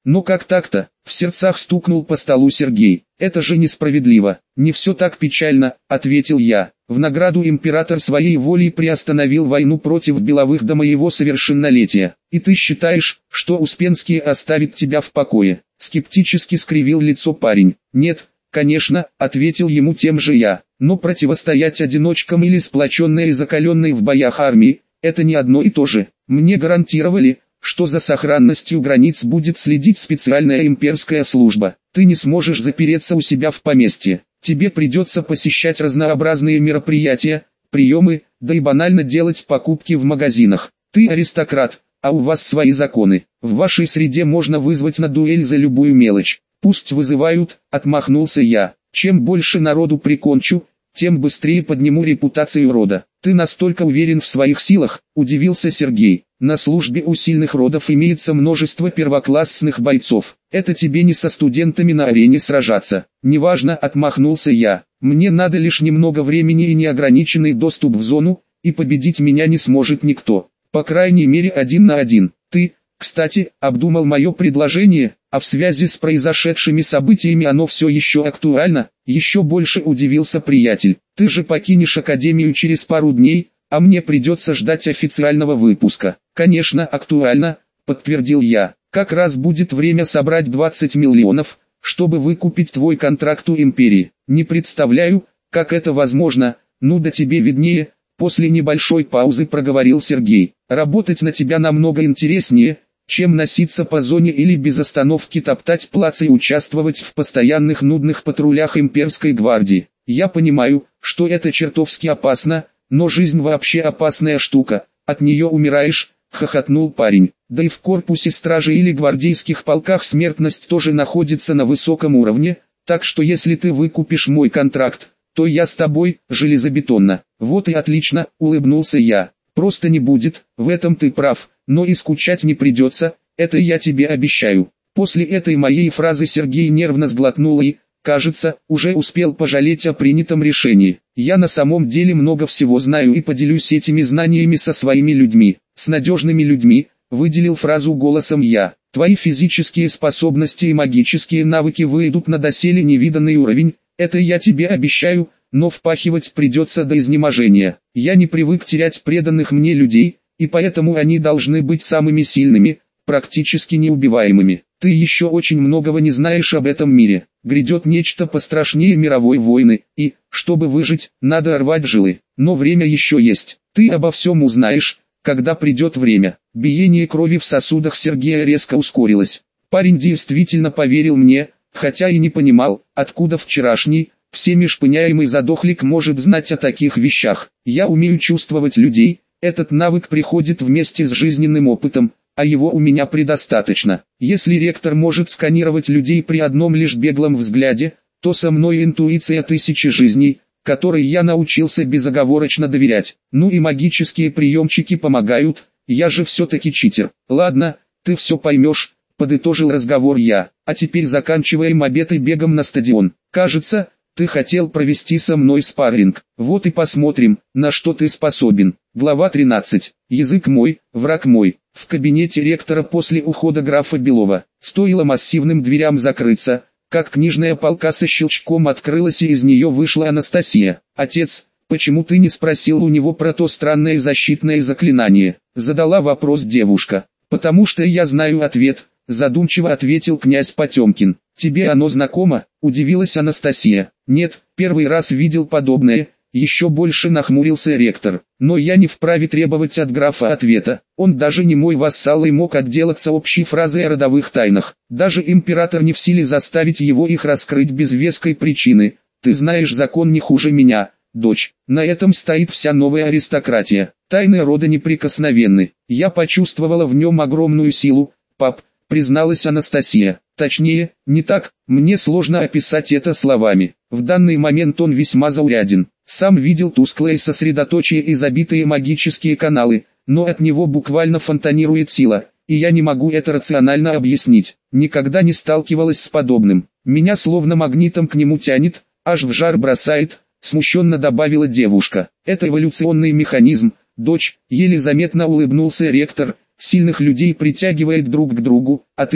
Но как так-то? В сердцах стукнул по столу Сергей. Это же несправедливо. Не все так печально, ответил я. В награду император своей волей приостановил войну против Беловых до моего совершеннолетия. И ты считаешь, что Успенский оставит тебя в покое? Скептически скривил лицо парень. Нет, конечно, ответил ему тем же я. Но противостоять одиночкам или сплоченной и закаленной в боях армии, это не одно и то же. Мне гарантировали, что за сохранностью границ будет следить специальная имперская служба. Ты не сможешь запереться у себя в поместье. Тебе придется посещать разнообразные мероприятия, приемы, да и банально делать покупки в магазинах. Ты аристократ, а у вас свои законы. В вашей среде можно вызвать на дуэль за любую мелочь. Пусть вызывают, отмахнулся я. Чем больше народу прикончу, тем быстрее подниму репутацию рода. Ты настолько уверен в своих силах, удивился Сергей. На службе у сильных родов имеется множество первоклассных бойцов. Это тебе не со студентами на арене сражаться. Неважно, отмахнулся я. Мне надо лишь немного времени и неограниченный доступ в зону, и победить меня не сможет никто. По крайней мере 1 на 1. Ты, кстати, обдумал мое предложение, а в связи с произошедшими событиями оно все еще актуально? Еще больше удивился приятель. Ты же покинешь академию через пару дней, а мне придется ждать официального выпуска. Конечно, актуально, подтвердил я. Как раз будет время собрать 20 миллионов, чтобы выкупить твой контракт у империи. Не представляю, как это возможно, ну да тебе виднее. После небольшой паузы проговорил Сергей. Работать на тебя намного интереснее, чем носиться по зоне или без остановки топтать плац и участвовать в постоянных нудных патрулях имперской гвардии. Я понимаю, что это чертовски опасно, но жизнь вообще опасная штука, от нее умираешь, хохотнул парень. Да и в корпусе стражи или гвардейских полках смертность тоже находится на высоком уровне, так что если ты выкупишь мой контракт, то я с тобой, железобетонно. Вот и отлично, улыбнулся я. Просто не будет, в этом ты прав, но и скучать не придется, это я тебе обещаю. После этой моей фразы Сергей нервно сглотнул и, кажется, уже успел пожалеть о принятом решении. Я на самом деле много всего знаю и поделюсь этими знаниями со своими людьми, с надежными людьми, выделил фразу голосом я. Твои физические способности и магические навыки выйдут на доселе невиданный уровень, это я тебе обещаю, но впахивать придется до изнеможения. Я не привык терять преданных мне людей, и поэтому они должны быть самыми сильными, практически неубиваемыми. Ты еще очень многого не знаешь об этом мире. Грядет нечто пострашнее мировой войны, и, чтобы выжить, надо рвать жилы. Но время еще есть. Ты обо всем узнаешь, когда придет время. Биение крови в сосудах Сергея резко ускорилось. Парень действительно поверил мне, хотя и не понимал, откуда вчерашний, всеми шпыняемый задохлик может знать о таких вещах. Я умею чувствовать людей, этот навык приходит вместе с жизненным опытом, а его у меня предостаточно. Если ректор может сканировать людей при одном лишь беглом взгляде, то со мной интуиция тысячи жизней, которой я научился безоговорочно доверять. Ну и магические приемчики помогают, я же все-таки читер. Ладно, ты все поймешь, подытожил разговор я. А теперь заканчиваем обед и бегом на стадион. Кажется, ты хотел провести со мной спарринг. Вот и посмотрим, на что ты способен. Глава 13. Язык мой, враг мой. В кабинете ректора после ухода графа Белова. Стоило массивным дверям закрыться, как книжная полка со щелчком открылась и из нее вышла Анастасия. «Отец, почему ты не спросил у него про то странное защитное заклинание?» Задала вопрос девушка. «Потому что я знаю ответ», задумчиво ответил князь Потемкин. «Тебе оно знакомо?» – удивилась Анастасия. «Нет, первый раз видел подобное», – еще больше нахмурился ректор. «Но я не вправе требовать от графа ответа. Он даже не мой вассал и мог отделаться общей фразой о родовых тайнах. Даже император не в силе заставить его их раскрыть без веской причины. Ты знаешь закон не хуже меня, дочь. На этом стоит вся новая аристократия. Тайны рода неприкосновенны. Я почувствовала в нем огромную силу, пап», призналась Анастасия. «Точнее, не так, мне сложно описать это словами. В данный момент он весьма зауряден. Сам видел тусклое сосредоточие и забитые магические каналы, но от него буквально фонтанирует сила, и я не могу это рационально объяснить. Никогда не сталкивалась с подобным. Меня словно магнитом к нему тянет, аж в жар бросает», смущенно добавила девушка. «Это эволюционный механизм, дочь», еле заметно улыбнулся ректор. «Сильных людей притягивает друг к другу, а ты,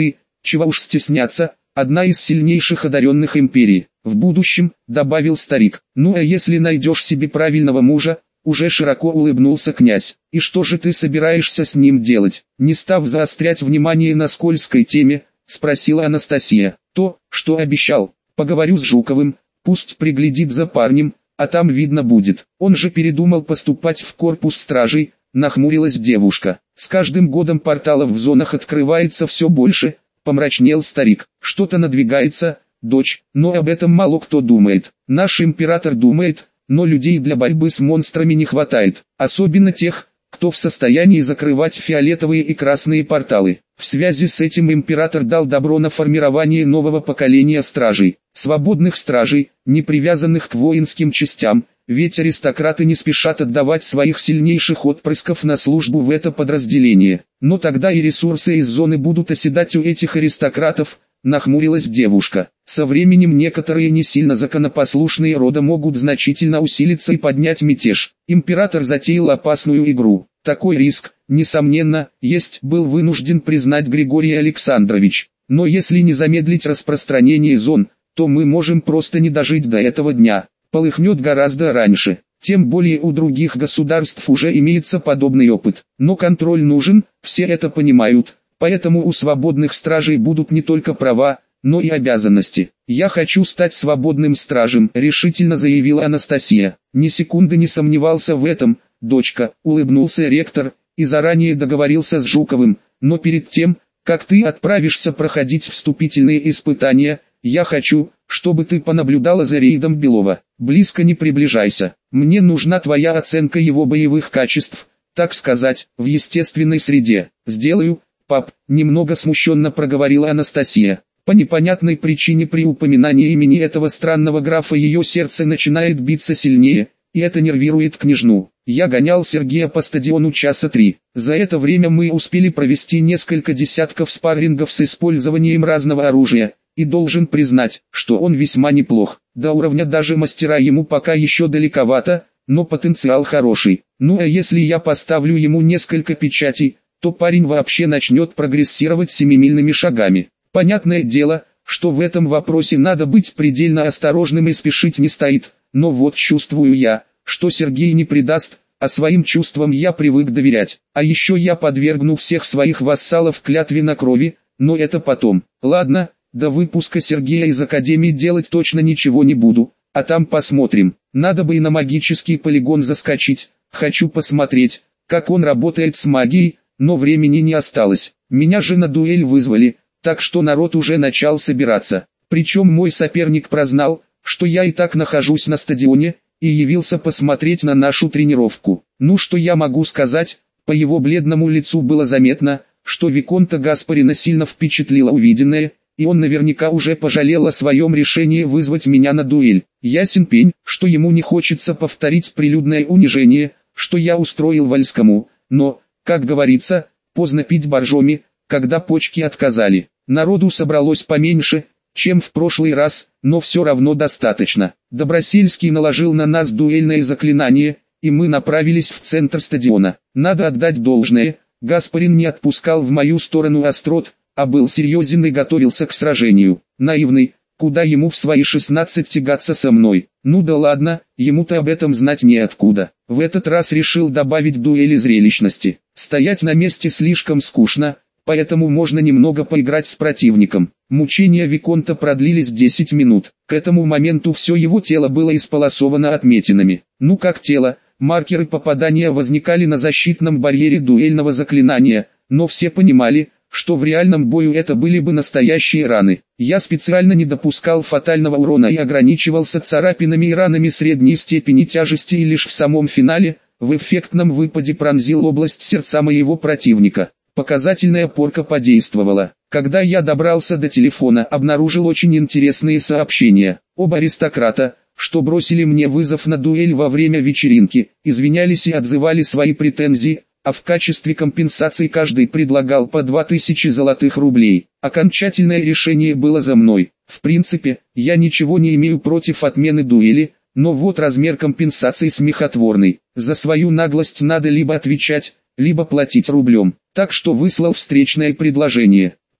чего уж стесняться, одна из сильнейших одаренных империи. В будущем, добавил старик, ну а если найдешь себе правильного мужа, уже широко улыбнулся князь. И что же ты собираешься с ним делать? Не став заострять внимание на скользкой теме, спросила Анастасия. То, что обещал. Поговорю с Жуковым, пусть приглядит за парнем, а там видно будет. Он же передумал поступать в корпус стражей, нахмурилась девушка. С каждым годом порталов в зонах открывается все больше, помрачнел старик. Что-то надвигается, дочь, но об этом мало кто думает. Наш император думает, но людей для борьбы с монстрами не хватает, особенно тех, кто в состоянии закрывать фиолетовые и красные порталы. В связи с этим император дал добро на формирование нового поколения стражей, свободных стражей, не привязанных к воинским частям, ведь аристократы не спешат отдавать своих сильнейших отпрысков на службу в это подразделение. Но тогда и ресурсы из зоны будут оседать у этих аристократов, нахмурилась девушка. Со временем некоторые не сильно законопослушные рода могут значительно усилиться и поднять мятеж. Император затеял опасную игру. Такой риск, несомненно, есть, был вынужден признать Григорий Александрович. Но если не замедлить распространение зон, то мы можем просто не дожить до этого дня. Полыхнет гораздо раньше. Тем более у других государств уже имеется подобный опыт. Но контроль нужен, все это понимают. Поэтому у свободных стражей будут не только права, но и обязанности. «Я хочу стать свободным стражем», — решительно заявила Анастасия. Ни секунды не сомневался в этом, дочка, улыбнулся ректор, и заранее договорился с Жуковым. Но перед тем, как ты отправишься проходить вступительные испытания, я хочу, чтобы ты понаблюдала за рейдом Белова. Близко не приближайся. Мне нужна твоя оценка его боевых качеств, так сказать, в естественной среде. Сделаю, пап, немного смущенно проговорила Анастасия. По непонятной причине при упоминании имени этого странного графа ее сердце начинает биться сильнее, и это нервирует княжну. Я гонял Сергея по стадиону часа 3. За это время мы успели провести несколько десятков спаррингов с использованием разного оружия, и должен признать, что он весьма неплох. До уровня даже мастера ему пока еще далековато, но потенциал хороший. Ну а если я поставлю ему несколько печатей, то парень вообще начнет прогрессировать семимильными шагами. Понятное дело, что в этом вопросе надо быть предельно осторожным и спешить не стоит, но вот чувствую я, что Сергей не предаст, а своим чувствам я привык доверять. А еще я подвергну всех своих вассалов клятве на крови, но это потом. Ладно, до выпуска Сергея из Академии делать точно ничего не буду, а там посмотрим. Надо бы и на магический полигон заскочить, хочу посмотреть, как он работает с магией, но времени не осталось. Меня же на дуэль вызвали, так что народ уже начал собираться. Причем мой соперник прознал, что я и так нахожусь на стадионе, и явился посмотреть на нашу тренировку. Ну что я могу сказать, по его бледному лицу было заметно, что Виконта Гаспарина сильно впечатлило увиденное, и он наверняка уже пожалел о своем решении вызвать меня на дуэль. Ясен пень, что ему не хочется повторить прилюдное унижение, что я устроил Вольскому, но, как говорится, поздно пить боржоми, когда почки отказали. Народу собралось поменьше, чем в прошлый раз, но все равно достаточно. Добросельский наложил на нас дуэльное заклинание, и мы направились в центр стадиона. Надо отдать должное, Гаспарин не отпускал в мою сторону острот, а был серьезен и готовился к сражению. Наивный, куда ему в свои 16 тягаться со мной. Ну да ладно, ему-то об этом знать неоткуда. В этот раз решил добавить дуэли зрелищности. Стоять на месте слишком скучно, поэтому можно немного поиграть с противником. Мучения Виконта продлились 10 минут. К этому моменту все его тело было исполосовано отметинами. Ну как тело, маркеры попадания возникали на защитном барьере дуэльного заклинания, но все понимали, что в реальном бою это были бы настоящие раны. Я специально не допускал фатального урона и ограничивался царапинами и ранами средней степени тяжести, и лишь в самом финале, в эффектном выпаде пронзил область сердца моего противника. Показательная порка подействовала. Когда я добрался до телефона, обнаружил очень интересные сообщения. Оба аристократа, что бросили мне вызов на дуэль во время вечеринки, извинялись и отзывали свои претензии, а в качестве компенсации каждый предлагал по 2000 золотых рублей. Окончательное решение было за мной. В принципе, я ничего не имею против отмены дуэли, но вот размер компенсации смехотворный. За свою наглость надо либо отвечать, либо платить рублем. Так что выслал встречное предложение.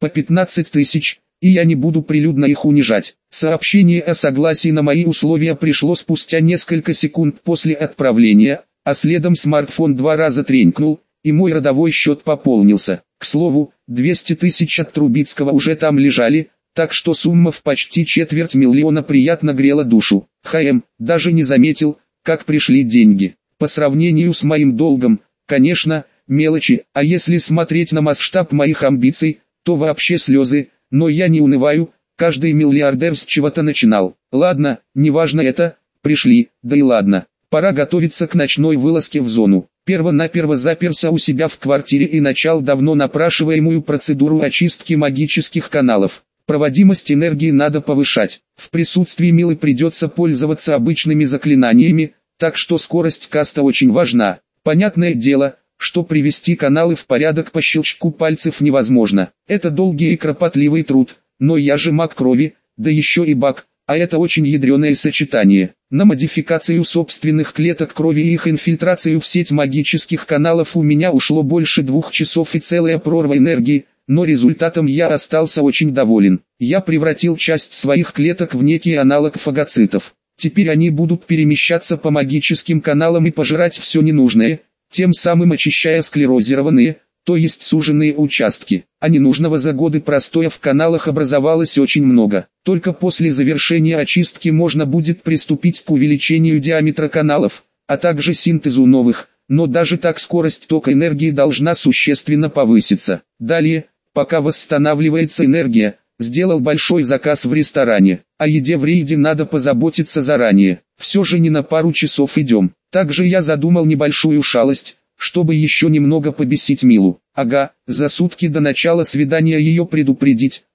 по 15 тысяч, и я не буду прилюдно их унижать. Сообщение о согласии на мои условия пришло спустя несколько секунд после отправления, а следом смартфон 2 раза тренькнул, и мой родовой счет пополнился. К слову, 200 тысяч от Трубицкого уже там лежали, так что сумма в почти 250 000 приятно грела душу. Даже не заметил, как пришли деньги. По сравнению с моим долгом, конечно, мелочи, а если смотреть на масштаб моих амбиций, то вообще слезы, но я не унываю, каждый миллиардер с чего-то начинал. Ладно, неважно это, пришли, да и ладно. Пора готовиться к ночной вылазке в зону. Первонаперво заперся у себя в квартире и начал давно напрашиваемую процедуру очистки магических каналов. Проводимость энергии надо повышать. В присутствии Милы придется пользоваться обычными заклинаниями, так что скорость каста очень важна. Понятное дело, что привести каналы в порядок по щелчку пальцев невозможно. Это долгий и кропотливый труд, но я же маг крови, да еще и баг, а это очень ядреное сочетание. На модификацию собственных клеток крови и их инфильтрацию в сеть магических каналов у меня ушло больше 2 часов и целая прорва энергии, но результатом я остался очень доволен. Я превратил часть своих клеток в некий аналог фагоцитов. Теперь они будут перемещаться по магическим каналам и пожирать все ненужное, тем самым очищая склерозированные, то есть суженные участки. А ненужного за годы простоя в каналах образовалось очень много. Только после завершения очистки можно будет приступить к увеличению диаметра каналов, а также синтезу новых, но даже так скорость тока энергии должна существенно повыситься. Далее, пока восстанавливается энергия, сделал большой заказ в ресторане. О еде в рейде надо позаботиться заранее. Все же не на пару часов идем. Также я задумал небольшую шалость, чтобы еще немного побесить Милу. За сутки до начала свидания ее предупредить.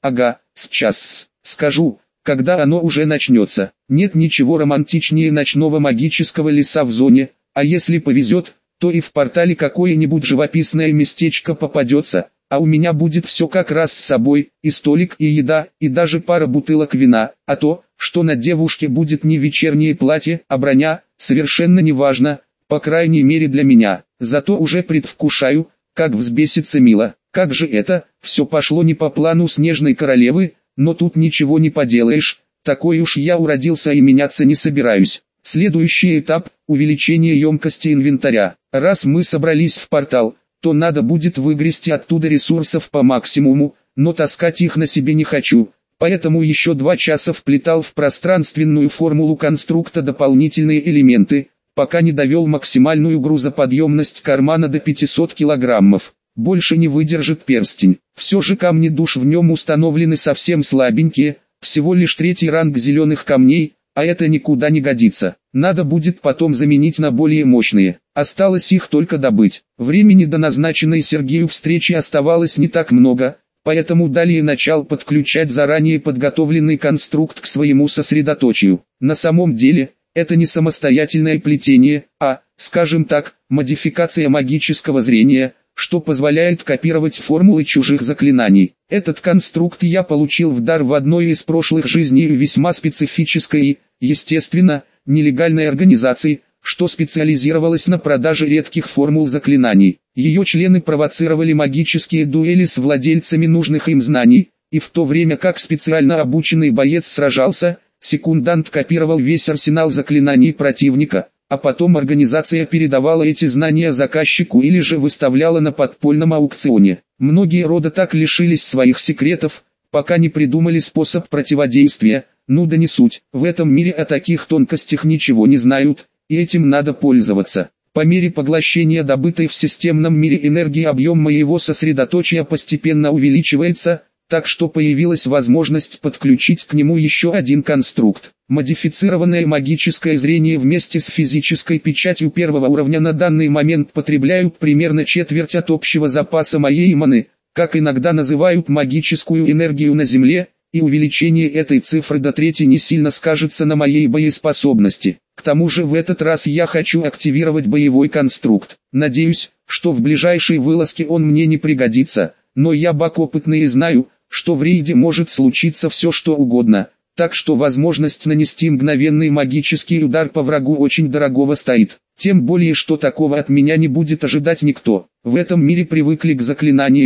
Сейчас скажу, когда оно уже начнется. Нет ничего романтичнее ночного магического леса в зоне, а если повезет, то и в портале какое-нибудь живописное местечко попадется, а у меня будет все как раз с собой, и столик, и еда, и даже пара бутылок вина, а то, что на девушке будет не вечернее платье, а броня, совершенно не важно, по крайней мере для меня. Зато уже предвкушаю, как взбесится Мила. Как же это, все пошло не по плану снежной королевы, но тут ничего не поделаешь, такой уж я уродился и меняться не собираюсь. Следующий этап – увеличение емкости инвентаря. Раз мы собрались в портал, то надо будет выгрести оттуда ресурсов по максимуму, но таскать их на себе не хочу, поэтому еще 2 часа вплетал в пространственную формулу конструкта дополнительные элементы, пока не довел максимальную грузоподъемность кармана до 500 килограммов. Больше не выдержит перстень. Все же камни душ в нем установлены совсем слабенькие, всего лишь 3-й ранг зеленых камней, а это никуда не годится. Надо будет потом заменить на более мощные. Осталось их только добыть. Времени до назначенной Сергею встречи оставалось не так много, поэтому далее начал подключать заранее подготовленный конструкт к своему сосредоточию. На самом деле, это не самостоятельное плетение, а, скажем так, модификация магического зрения, что позволяет копировать формулы чужих заклинаний. Этот конструкт я получил в дар в одной из прошлых жизней весьма специфической и, естественно, нелегальной организации, что специализировалась на продаже редких формул заклинаний. Ее члены провоцировали магические дуэли с владельцами нужных им знаний, и в то время как специально обученный боец сражался, секундант копировал весь арсенал заклинаний противника, а потом организация передавала эти знания заказчику или же выставляла на подпольном аукционе. Многие рода так лишились своих секретов, пока не придумали способ противодействия. Ну да не суть, в этом мире о таких тонкостях ничего не знают, и этим надо пользоваться. По мере поглощения добытой в системном мире энергии объем моего сосредоточия постепенно увеличивается, так что появилась возможность подключить к нему еще один конструкт. Модифицированное магическое зрение вместе с физической печатью 1-го уровня на данный момент потребляют примерно четверть от общего запаса моей маны, как иногда называют магическую энергию на Земле, и увеличение этой цифры до 3 не сильно скажется на моей боеспособности. К тому же в этот раз я хочу активировать боевой конструкт. Надеюсь, что в ближайшей вылазке он мне не пригодится, но я баг опытный и знаю, что в рейде может случиться все что угодно, так что возможность нанести мгновенный магический удар по врагу очень дорогого стоит. Тем более что такого от меня не будет ожидать никто. В этом мире привыкли к заклинаниям,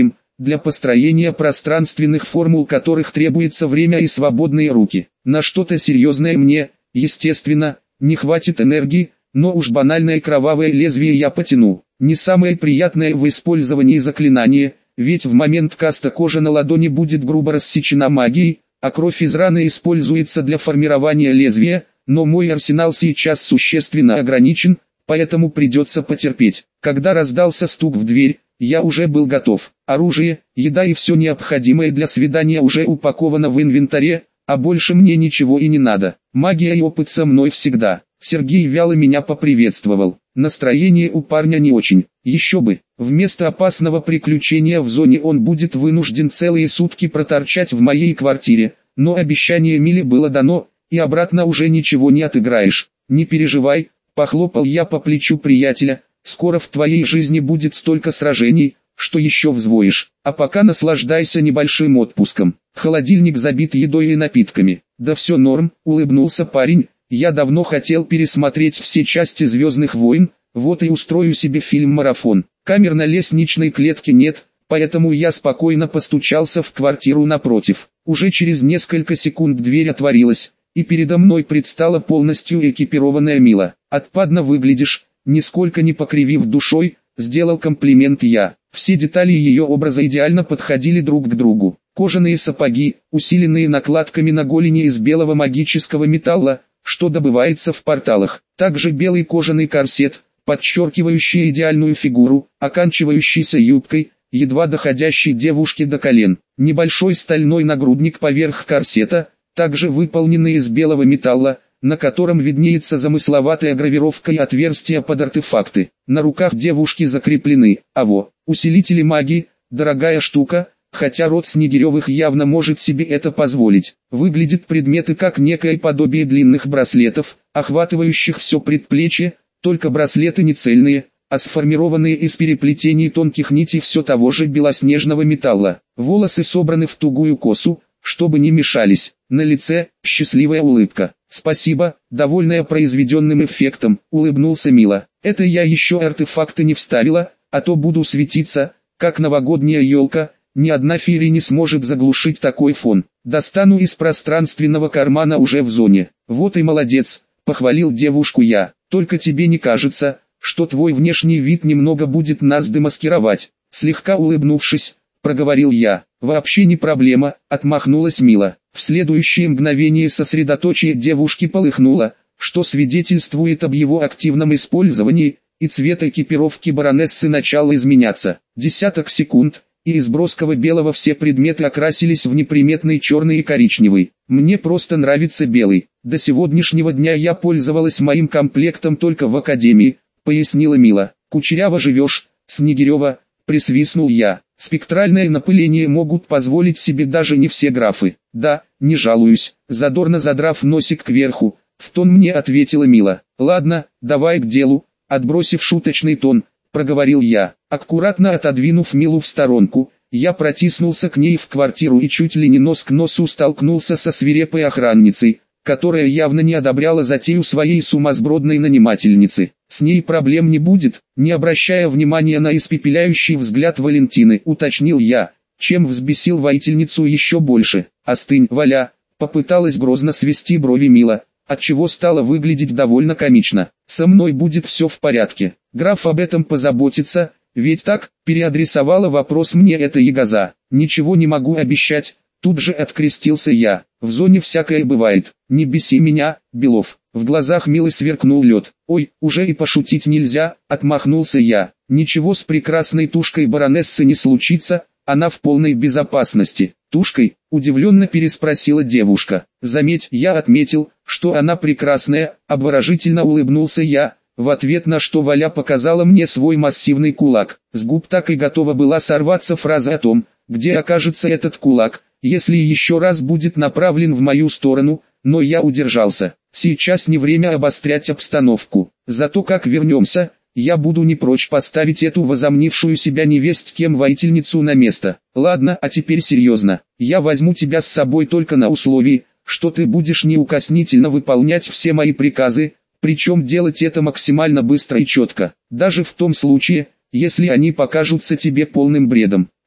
для построения пространственных формул, которых требуется время и свободные руки. На что-то серьезное мне, естественно, не хватит энергии, но уж банальное кровавое лезвие я потяну. Не самое приятное в использовании заклинание, ведь в момент каста кожа на ладони будет грубо рассечена магией, а кровь из раны используется для формирования лезвия, но мой арсенал сейчас существенно ограничен, поэтому придется потерпеть. Когда раздался стук в дверь, я уже был готов. Оружие, еда и все необходимое для свидания уже упаковано в инвентаре, а больше мне ничего и не надо. Магия и опыт со мной всегда. Сергей вяло меня поприветствовал. Настроение у парня не очень. Еще бы, вместо опасного приключения в зоне он будет вынужден целые сутки проторчать в моей квартире, но обещание Миле было дано, и обратно уже ничего не отыграешь. Не переживай, похлопал я по плечу приятеля, скоро в твоей жизни будет столько сражений, что еще взвоишь, а пока наслаждайся небольшим отпуском. Холодильник забит едой и напитками. Да все норм, улыбнулся парень, я давно хотел пересмотреть все части «Звездных войн», вот и устрою себе фильм-марафон. Камер на лестничной клетке нет, поэтому я спокойно постучался в квартиру напротив. Уже через несколько секунд дверь отворилась, и передо мной предстала полностью экипированная Мила. «Отпадно выглядишь», нисколько не покривив душой, сделал комплимент я. Все детали ее образа идеально подходили друг к другу. Кожаные сапоги, усиленные накладками на голени из белого магического металла, что добывается в порталах. Также белый кожаный корсет, подчеркивающий идеальную фигуру, оканчивающийся юбкой, едва доходящей девушке до колен. Небольшой стальной нагрудник поверх корсета, также выполненный из белого металла, на котором виднеется замысловатая гравировка и отверстия под артефакты. На руках девушки закреплены, усилители магии, дорогая штука, хотя род Снегиревых явно может себе это позволить. Выглядят предметы как некое подобие длинных браслетов, охватывающих все предплечье, только браслеты не цельные, а сформированные из переплетений тонких нитей все того же белоснежного металла. Волосы собраны в тугую косу, чтобы не мешались. На лице счастливая улыбка. «Спасибо», довольная произведенным эффектом, улыбнулся Мила. «Это я еще артефакты не вставила, а то буду светиться, как новогодняя елка, ни одна фея не сможет заглушить такой фон. Достану из пространственного кармана уже в зоне». «Вот и молодец», похвалил девушку я. «Только тебе не кажется, что твой внешний вид немного будет нас демаскировать?» Слегка улыбнувшись, проговорил я. «Вообще не проблема», отмахнулась Мила. В следующее мгновение сосредоточие девушки полыхнуло, что свидетельствует об его активном использовании, и цвет экипировки баронессы начал изменяться. Десяток секунд, и из броского белого все предметы окрасились в неприметный черный и коричневый. «Мне просто нравится белый. До сегодняшнего дня я пользовалась моим комплектом только в академии», пояснила Мила. «Кучеряво живешь, Снегирева», присвистнул я. «Спектральное напыление могут позволить себе даже не все графы». «Да, не жалуюсь», задорно задрав носик кверху, в тон мне ответила Мила. «Ладно, давай к делу», отбросив шуточный тон, проговорил я. Аккуратно отодвинув Милу в сторонку, я протиснулся к ней в квартиру и чуть ли не нос к носу столкнулся со свирепой охранницей, которая явно не одобряла затею своей сумасбродной нанимательницы. «С ней проблем не будет», не обращая внимания на испепеляющий взгляд Валентины, уточнил я, чем взбесил воительницу еще больше. «Остынь, Валя», попыталась грозно свести брови Мила, отчего стало выглядеть довольно комично. «Со мной будет все в порядке. Граф об этом позаботится, ведь так?» Переадресовала вопрос мне эта ягоза. «Ничего не могу обещать», тут же открестился я. «В зоне всякое бывает. Не беси меня, Белов». В глазах Милы сверкнул лед. «Ой, уже и пошутить нельзя», отмахнулся я. «Ничего с прекрасной тушкой баронессы не случится, она в полной безопасности». «Тушкой?» – удивленно переспросила девушка. «Заметь, я отметил, что она прекрасная», – обворожительно улыбнулся я, в ответ на что Валя показала мне свой массивный кулак. С губ так и готова была сорваться фраза о том, где окажется этот кулак, если еще раз будет направлен в мою сторону, но я удержался. Сейчас не время обострять обстановку. Зато как вернемся, я буду не прочь поставить эту возомнившую себя невесть кем воительницу на место. Ладно, а теперь серьезно. Я возьму тебя с собой только на условии, что ты будешь неукоснительно выполнять все мои приказы, причем делать это максимально быстро и четко. Даже в том случае, если они покажутся тебе полным бредом.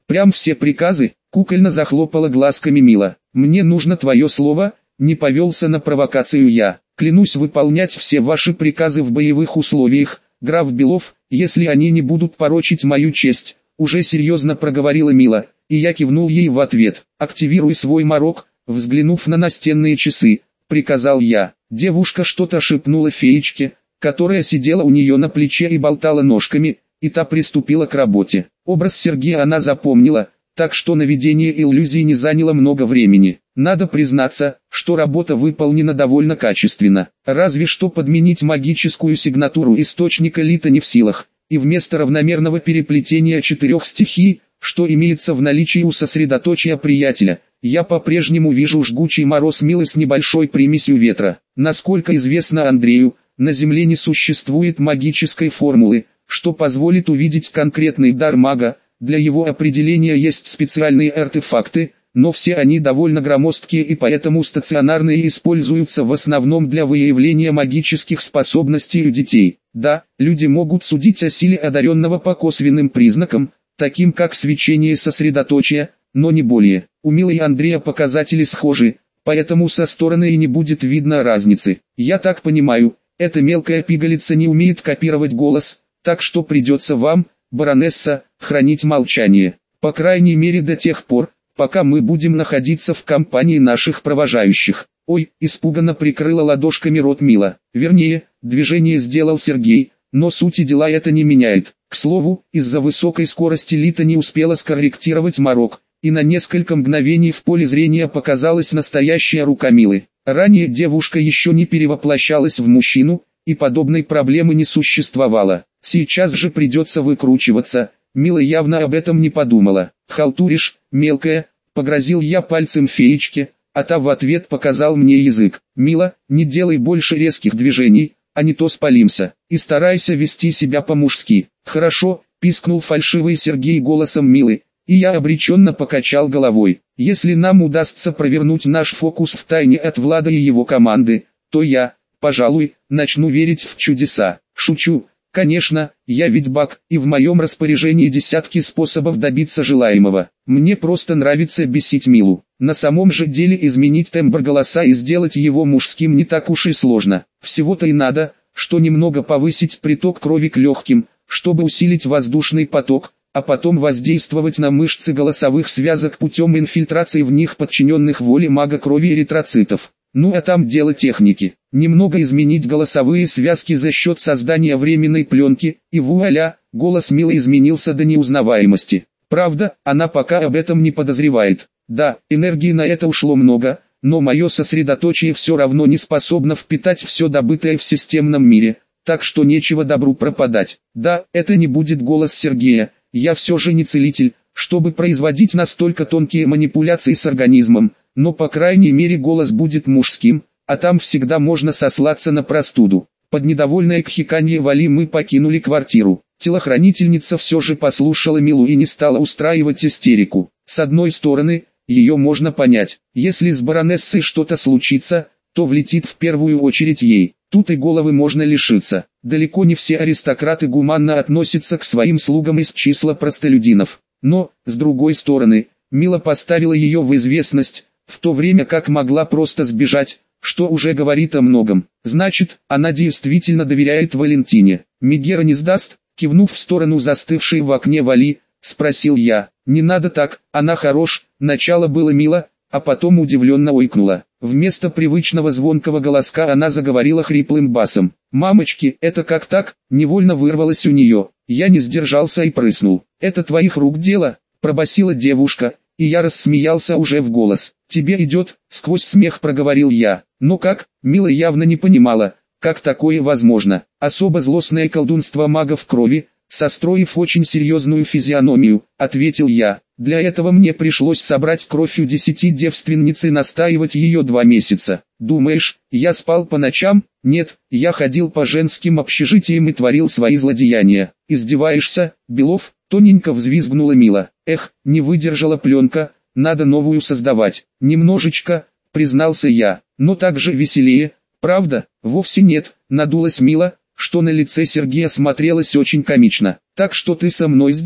Прям все приказы, кукольно захлопала глазками Мила. Мне нужно твое слово, не повелся на провокацию я. Клянусь выполнять все ваши приказы в боевых условиях, граф Белов, если они не будут порочить мою честь, уже серьезно проговорила Мила, и я кивнул ей в ответ. Активируй свой морок, взглянув на настенные часы, приказал я. Девушка что-то шепнула феечке, которая сидела у нее на плече и болтала ножками, и та приступила к работе. Образ Сергея она запомнила, так что наведение иллюзий не заняло много времени. Надо признаться, что работа выполнена довольно качественно. Разве что подменить магическую сигнатуру источника Лита не в силах, и вместо равномерного переплетения 4 стихий, что имеется в наличии у сосредоточия приятеля, я по-прежнему вижу жгучий мороз Милы с небольшой примесью ветра. Насколько известно Андрею, на Земле не существует магической формулы, что позволит увидеть конкретный дар мага. Для его определения есть специальные артефакты, но все они довольно громоздкие и поэтому стационарные используются в основном для выявления магических способностей у детей. Да, люди могут судить о силе одаренного по косвенным признакам, таким как свечение сосредоточия, но не более. У Милы и Андрея показатели схожи, поэтому со стороны и не будет видно разницы. Я так понимаю, эта мелкая пигалица не умеет копировать голос, так что придется вам, баронесса, хранить молчание, по крайней мере до тех пор, пока мы будем находиться в компании наших провожающих. Ой, испуганно прикрыла ладошками рот Мила. Вернее, движение сделал Сергей, но сути дела это не меняет. К слову, из-за высокой скорости Лита не успела скорректировать морок, и на несколько мгновений в поле зрения показалась настоящая рука Милы. Ранее девушка еще не перевоплощалась в мужчину, и подобной проблемы не существовало. Сейчас же придется выкручиваться. Мила явно об этом не подумала. «Халтуришь, мелкая», — погрозил я пальцем феечке, а та в ответ показал мне язык. «Мила, не делай больше резких движений, а не то спалимся, и старайся вести себя по-мужски». «Хорошо», — пискнул фальшивый Сергей голосом Милы, и я обреченно покачал головой. «Если нам удастся провернуть наш фокус в тайне от Влада и его команды, то я, пожалуй, начну верить в чудеса». «Шучу. Конечно, я ведь баг, и в моем распоряжении десятки способов добиться желаемого. Мне просто нравится бесить Милу. На самом же деле изменить тембр голоса и сделать его мужским не так уж и сложно. Всего-то и надо, что немного повысить приток крови к легким, чтобы усилить воздушный поток, а потом воздействовать на мышцы голосовых связок путем инфильтрации в них подчиненных воле мага крови эритроцитов. Ну а там дело техники. Немного изменить голосовые связки за счет создания временной пленки, и вуаля, голос Милы изменился до неузнаваемости. Правда, она пока об этом не подозревает. Да, энергии на это ушло много, но мое сосредоточие все равно не способно впитать все добытое в системном мире, так что нечего добру пропадать. Да, это не будет голос Сергея, я все же не целитель, чтобы производить настолько тонкие манипуляции с организмом, но по крайней мере голос будет мужским, а там всегда можно сослаться на простуду. Под недовольное кхиканье Вали мы покинули квартиру. Телохранительница все же послушала Милу и не стала устраивать истерику. С одной стороны, ее можно понять. Если с баронессой что-то случится, то влетит в первую очередь ей. Тут и головы можно лишиться. Далеко не все аристократы гуманно относятся к своим слугам из числа простолюдинов. Но, с другой стороны, Мила поставила ее в известность, в то время как могла просто сбежать, что уже говорит о многом. Значит, она действительно доверяет Валентине. Мегера не сдаст, кивнув в сторону застывшей в окне Вали, спросил я. Не надо так, она хорош. Начало было мило, а потом удивленно ойкнула. Вместо привычного звонкого голоска она заговорила хриплым басом. «Мамочки, это как так?» Невольно вырвалось у нее. Я не сдержался и прыснул. «Это твоих рук дело?» Пробасила девушка, и я рассмеялся уже в голос. «Тебе идет?» — сквозь смех проговорил я. «Ну как?» — Мила явно не понимала, как такое возможно. Особо злостное колдунство магов крови, состроив очень серьезную физиономию, ответил я. Для этого мне пришлось собрать кровь у 10 девственниц и настаивать ее 2 месяца. Думаешь, я спал по ночам? Нет, я ходил по женским общежитиям и творил свои злодеяния. Издеваешься, Белов? Тоненько взвизгнула Мила. Эх, не выдержала пленка, надо новую создавать. Немножечко, признался я, но так же веселее. Правда? Вовсе нет, надулась Мила, что на лице Сергея смотрелось очень комично. Так что ты со мной сделал?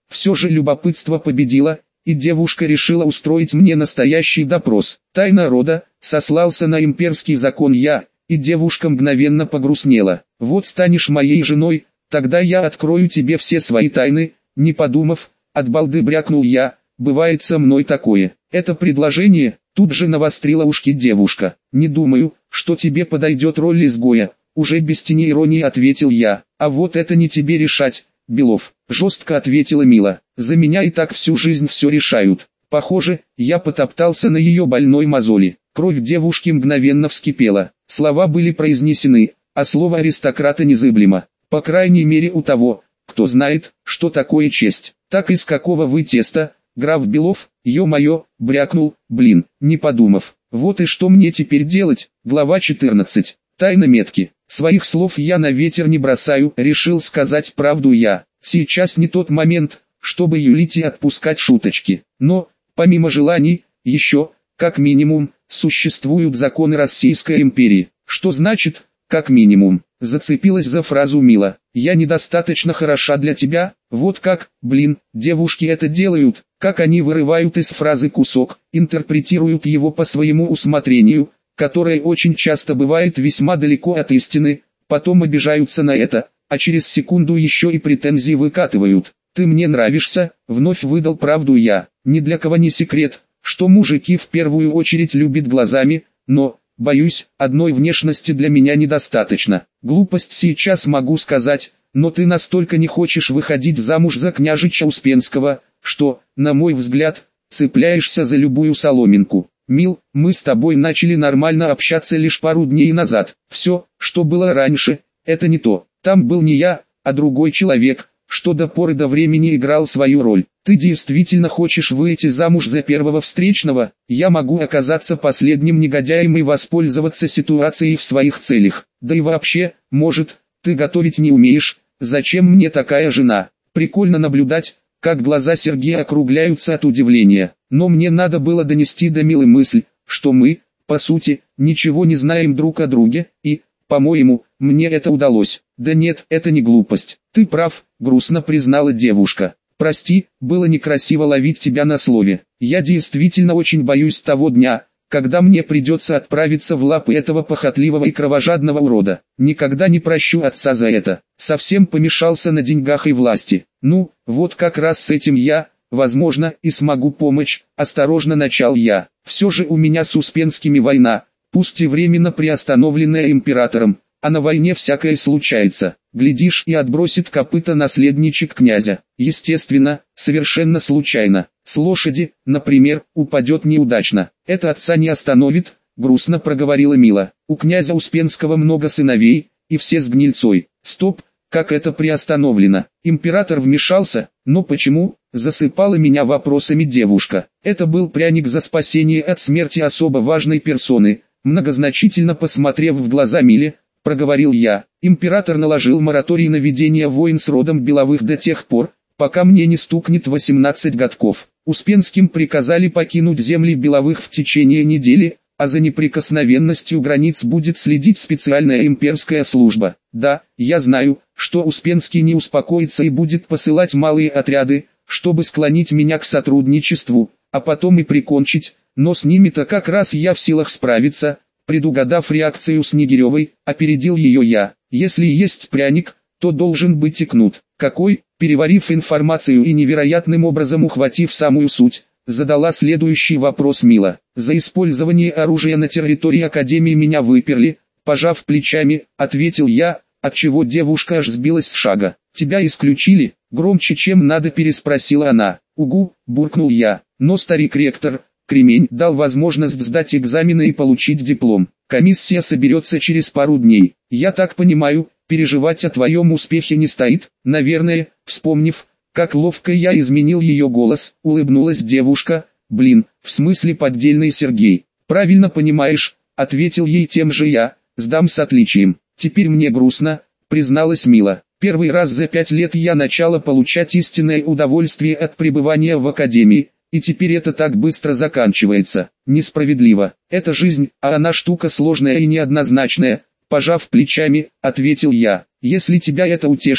Все же любопытство победило, и девушка решила устроить мне настоящий допрос. Тайна рода, сослался на имперский закон я, и девушка мгновенно погрустнела. Вот станешь моей женой, тогда я открою тебе все свои тайны, не подумав, от балды брякнул я, бывает со мной такое. Это предложение, тут же навострила ушки девушка. Не думаю, что тебе подойдет роль изгоя, уже без тени иронии ответил я. А вот это не тебе решать, Белов, жестко ответила Мила. За меня и так всю жизнь все решают. Похоже, я потоптался на ее больной мозоли. Кровь девушки мгновенно вскипела. Слова были произнесены, а слово аристократа незыблемо. По крайней мере у того, кто знает, что такое честь. Так из какого вы теста, граф Белов, ё-моё, брякнул, блин, не подумав. Вот и что мне теперь делать. Глава 14. Тайна метки. Своих слов я на ветер не бросаю, решил сказать правду я. Сейчас не тот момент, чтобы юлить и отпускать шуточки. Но, помимо желаний, еще, как минимум, существуют законы Российской империи. Что значит, как минимум? Зацепилась за фразу Мила. Я недостаточно хороша для тебя, вот как, блин, девушки это делают, как они вырывают из фразы кусок, интерпретируют его по своему усмотрению, которое очень часто бывает весьма далеко от истины, потом обижаются на это, а через секунду еще и претензии выкатывают. Ты мне нравишься, вновь выдал правду я. Ни для кого не секрет, что мужики в первую очередь любят глазами, но, боюсь, одной внешности для меня недостаточно. Глупость сейчас могу сказать, но ты настолько не хочешь выходить замуж за княжича Успенского, что, на мой взгляд, цепляешься за любую соломинку. Мил, мы с тобой начали нормально общаться лишь пару дней назад. Все, что было раньше, это не то. Там был не я, а другой человек, что до поры до времени играл свою роль. Ты действительно хочешь выйти замуж за первого встречного? Я могу оказаться последним негодяем и воспользоваться ситуацией в своих целях. Да и вообще, может, ты готовить не умеешь? Зачем мне такая жена? Прикольно наблюдать, как глаза Сергея округляются от удивления. Но мне надо было донести до Милы мысль, что мы, по сути, ничего не знаем друг о друге, и, по-моему, мне это удалось. Да нет, это не глупость. Ты прав, грустно признала девушка. Прости, было некрасиво ловить тебя на слове. Я действительно очень боюсь того дня, когда мне придется отправиться в лапы этого похотливого и кровожадного урода. Никогда не прощу отца за это. Совсем помешался на деньгах и власти. Ну, вот как раз с этим я, возможно, и смогу помочь, осторожно начал я. Все же у меня с Успенскими война, пусть и временно приостановленная императором, а на войне всякое случается. Глядишь, и отбросит копыта наследничек князя. Естественно, совершенно случайно. С лошади, например, упадет неудачно. Это отца не остановит, грустно проговорила Мила. У князя Успенского много сыновей, и все с гнильцой. Стоп, как это приостановлено? Император вмешался, но почему? Засыпала меня вопросами девушка. Это был пряник за спасение от смерти особо важной персоны. Многозначительно посмотрев в глаза Миле, проговорил я. Император наложил мораторий на ведение войн с родом Беловых до тех пор, пока мне не стукнет 18 годков. Успенским приказали покинуть земли Беловых в течение недели, а за неприкосновенностью границ будет следить специальная имперская служба. Да, я знаю, что Успенский не успокоится и будет посылать малые отряды, чтобы склонить меня к сотрудничеству, а потом и прикончить, но с ними-то как раз я в силах справиться. Предугадав реакцию Снегиревой, опередил ее я. Если есть пряник, то должен быть и кнут. Какой? Переварив информацию и невероятным образом ухватив самую суть, задала следующий вопрос Мила. За использование оружия на территории Академии меня выперли, пожав плечами, ответил я, отчего девушка аж сбилась с шага. Тебя исключили? Громче чем надо переспросила она. Угу, буркнул я, но старик-ректор, Кремень, дал возможность сдать экзамены и получить диплом. Комиссия соберется через пару дней. Я так понимаю, переживать о твоем успехе не стоит. Наверное, вспомнив, как ловко я изменил ее голос, улыбнулась девушка. Блин, в смысле поддельный Сергей. Правильно понимаешь, ответил ей тем же я, сдам с отличием. Теперь мне грустно, призналась Мила. Первый раз за 5 лет я начала получать истинное удовольствие от пребывания в академии. И теперь это так быстро заканчивается. Несправедливо. Это жизнь, а она штука сложная и неоднозначная. Пожав плечами, ответил я. Если тебя это утешит,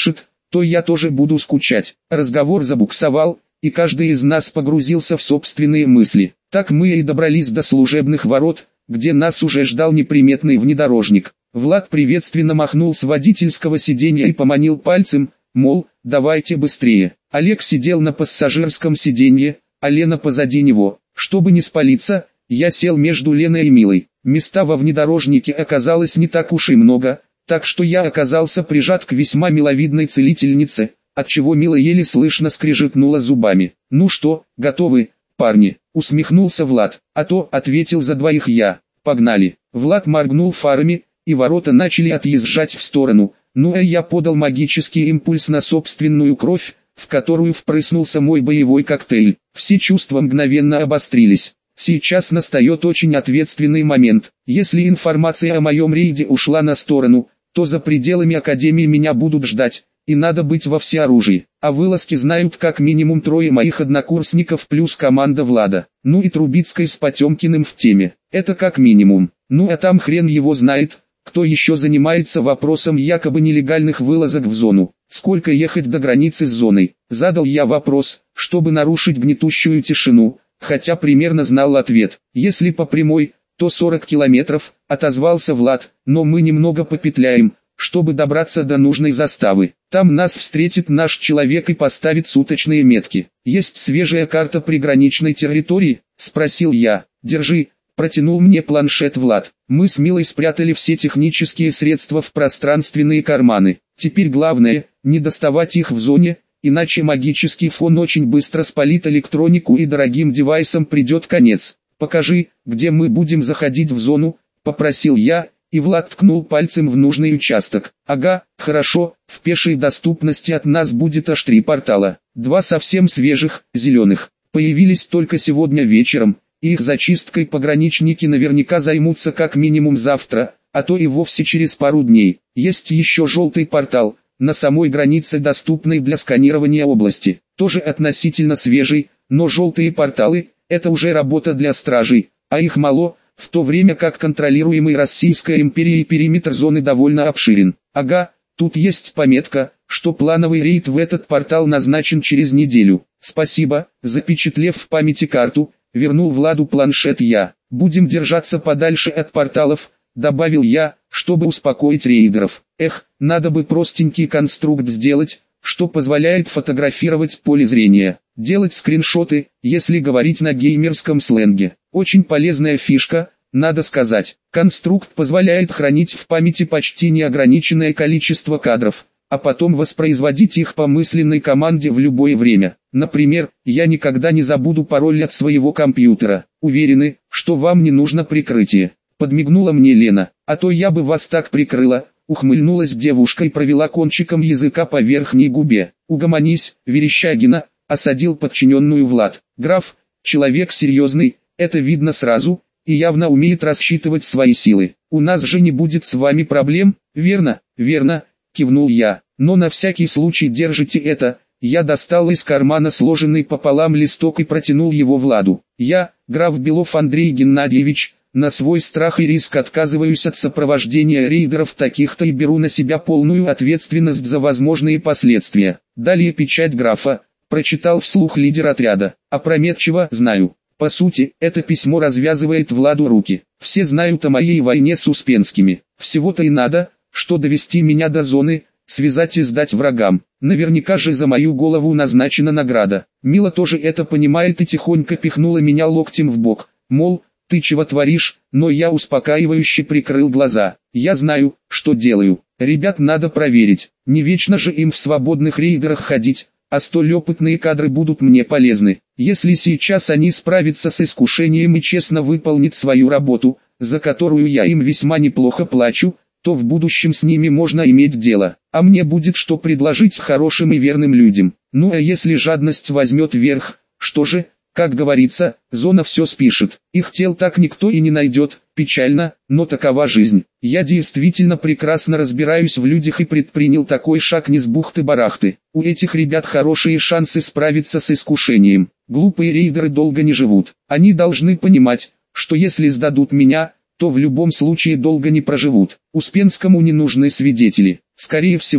то я тоже буду скучать. Разговор забуксовал, и каждый из нас погрузился в собственные мысли. Так мы и добрались до служебных ворот, где нас уже ждал неприметный внедорожник. Влад приветственно махнул с водительского сиденья и поманил пальцем, мол, давайте быстрее. Олег сидел на пассажирском сиденье, а Лена позади него. Чтобы не спалиться, я сел между Леной и Милой. Места во внедорожнике оказалось не так уж и много, так что я оказался прижат к весьма миловидной целительнице, отчего Мила еле слышно скрежетнула зубами. «Ну что, готовы, парни?» — усмехнулся Влад. «А то», — ответил за двоих я. «Погнали». Влад моргнул фарами, и ворота начали отъезжать в сторону. Ну а я подал магический импульс на собственную кровь, в которую впрыснулся мой боевой коктейль. Все чувства мгновенно обострились. Сейчас настает очень ответственный момент. Если информация о моем рейде ушла на сторону, то за пределами Академии меня будут ждать, и надо быть во всеоружии. О вылазке знают как минимум 3 моих однокурсников плюс команда Влада. Ну и Трубицкой с Потемкиным в теме. Это как минимум. Ну а там хрен его знает, кто еще занимается вопросом якобы нелегальных вылазок в зону. Сколько ехать до границы с зоной? Задал я вопрос, чтобы нарушить гнетущую тишину, хотя примерно знал ответ. Если по прямой, то 40 километров, отозвался Влад, но мы немного попетляем, чтобы добраться до нужной заставы. Там нас встретит наш человек и поставит суточные метки. Есть свежая карта приграничной территории? Спросил я. Держи. Протянул мне планшет Влад. Мы с Милой спрятали все технические средства в пространственные карманы. Теперь главное, не доставать их в зоне, иначе магический фон очень быстро спалит электронику и дорогим девайсам придет конец. «Покажи, где мы будем заходить в зону», — попросил я, и Влад ткнул пальцем в нужный участок. «Ага, хорошо, в пешей доступности от нас будет аж 3 портала. 2 совсем свежих, зеленых, появились только сегодня вечером, и их зачисткой пограничники наверняка займутся как минимум завтра, а то и вовсе через пару дней. Есть еще желтый портал, на самой границе доступный для сканирования области, тоже относительно свежий, но желтые порталы — это уже работа для стражей, а их мало, в то время как контролируемый Российской империей периметр зоны довольно обширен. Ага, тут есть пометка, что плановый рейд в этот портал назначен через неделю. Спасибо. Запечатлев в памяти карту, вернул Владу планшет я. Будем держаться подальше от порталов, добавил я, чтобы успокоить рейдеров. Надо бы простенький конструкт сделать, что позволяет фотографировать поле зрения, делать скриншоты, если говорить на геймерском сленге. Очень полезная фишка, надо сказать. Конструкт позволяет хранить в памяти почти неограниченное количество кадров, а потом воспроизводить их по мысленной команде в любое время. Например, я никогда не забуду пароль от своего компьютера. Уверены, что вам не нужно прикрытие? Подмигнула мне Лена. А то я бы вас так прикрыла. Ухмыльнулась девушка и провела кончиком языка по верхней губе. «Угомонись, Верещагина», — осадил подчиненную Влад. «Граф, человек серьезный, это видно сразу, и явно умеет рассчитывать свои силы. У нас же не будет с вами проблем, верно?» «Верно», — кивнул я. «Но на всякий случай держите это». Я достал из кармана сложенный пополам листок и протянул его Владу. «Я, граф Белов Андрей Геннадьевич, на свой страх и риск отказываюсь от сопровождения рейдеров таких-то и беру на себя полную ответственность за возможные последствия». Далее печать графа, прочитал вслух лидер отряда. Опрометчиво знаю. По сути, это письмо развязывает Владу руки. Все знают о моей войне с Успенскими. Всего-то и надо, что довести меня до зоны, связать и сдать врагам. Наверняка же за мою голову назначена награда. Мила тоже это понимает и тихонько пихнула меня локтем в бок. Мол, ты чего творишь, но я успокаивающе прикрыл глаза. Я знаю, что делаю. Ребят надо проверить. Не вечно же им в свободных рейдерах ходить, а столь опытные кадры будут мне полезны. Если сейчас они справятся с искушением и честно выполнят свою работу, за которую я им весьма неплохо плачу, то в будущем с ними можно иметь дело. А мне будет что предложить хорошим и верным людям. Ну а если жадность возьмет верх, что же? Как говорится, зона все спишет. Их тел так никто и не найдет. Печально, но такова жизнь. Я действительно прекрасно разбираюсь в людях и предпринял такой шаг не с бухты-барахты. У этих ребят хорошие шансы справиться с искушением. Глупые рейдеры долго не живут. Они должны понимать, что если сдадут меня, то в любом случае долго не проживут. Успенскому не нужны свидетели. Скорее всего,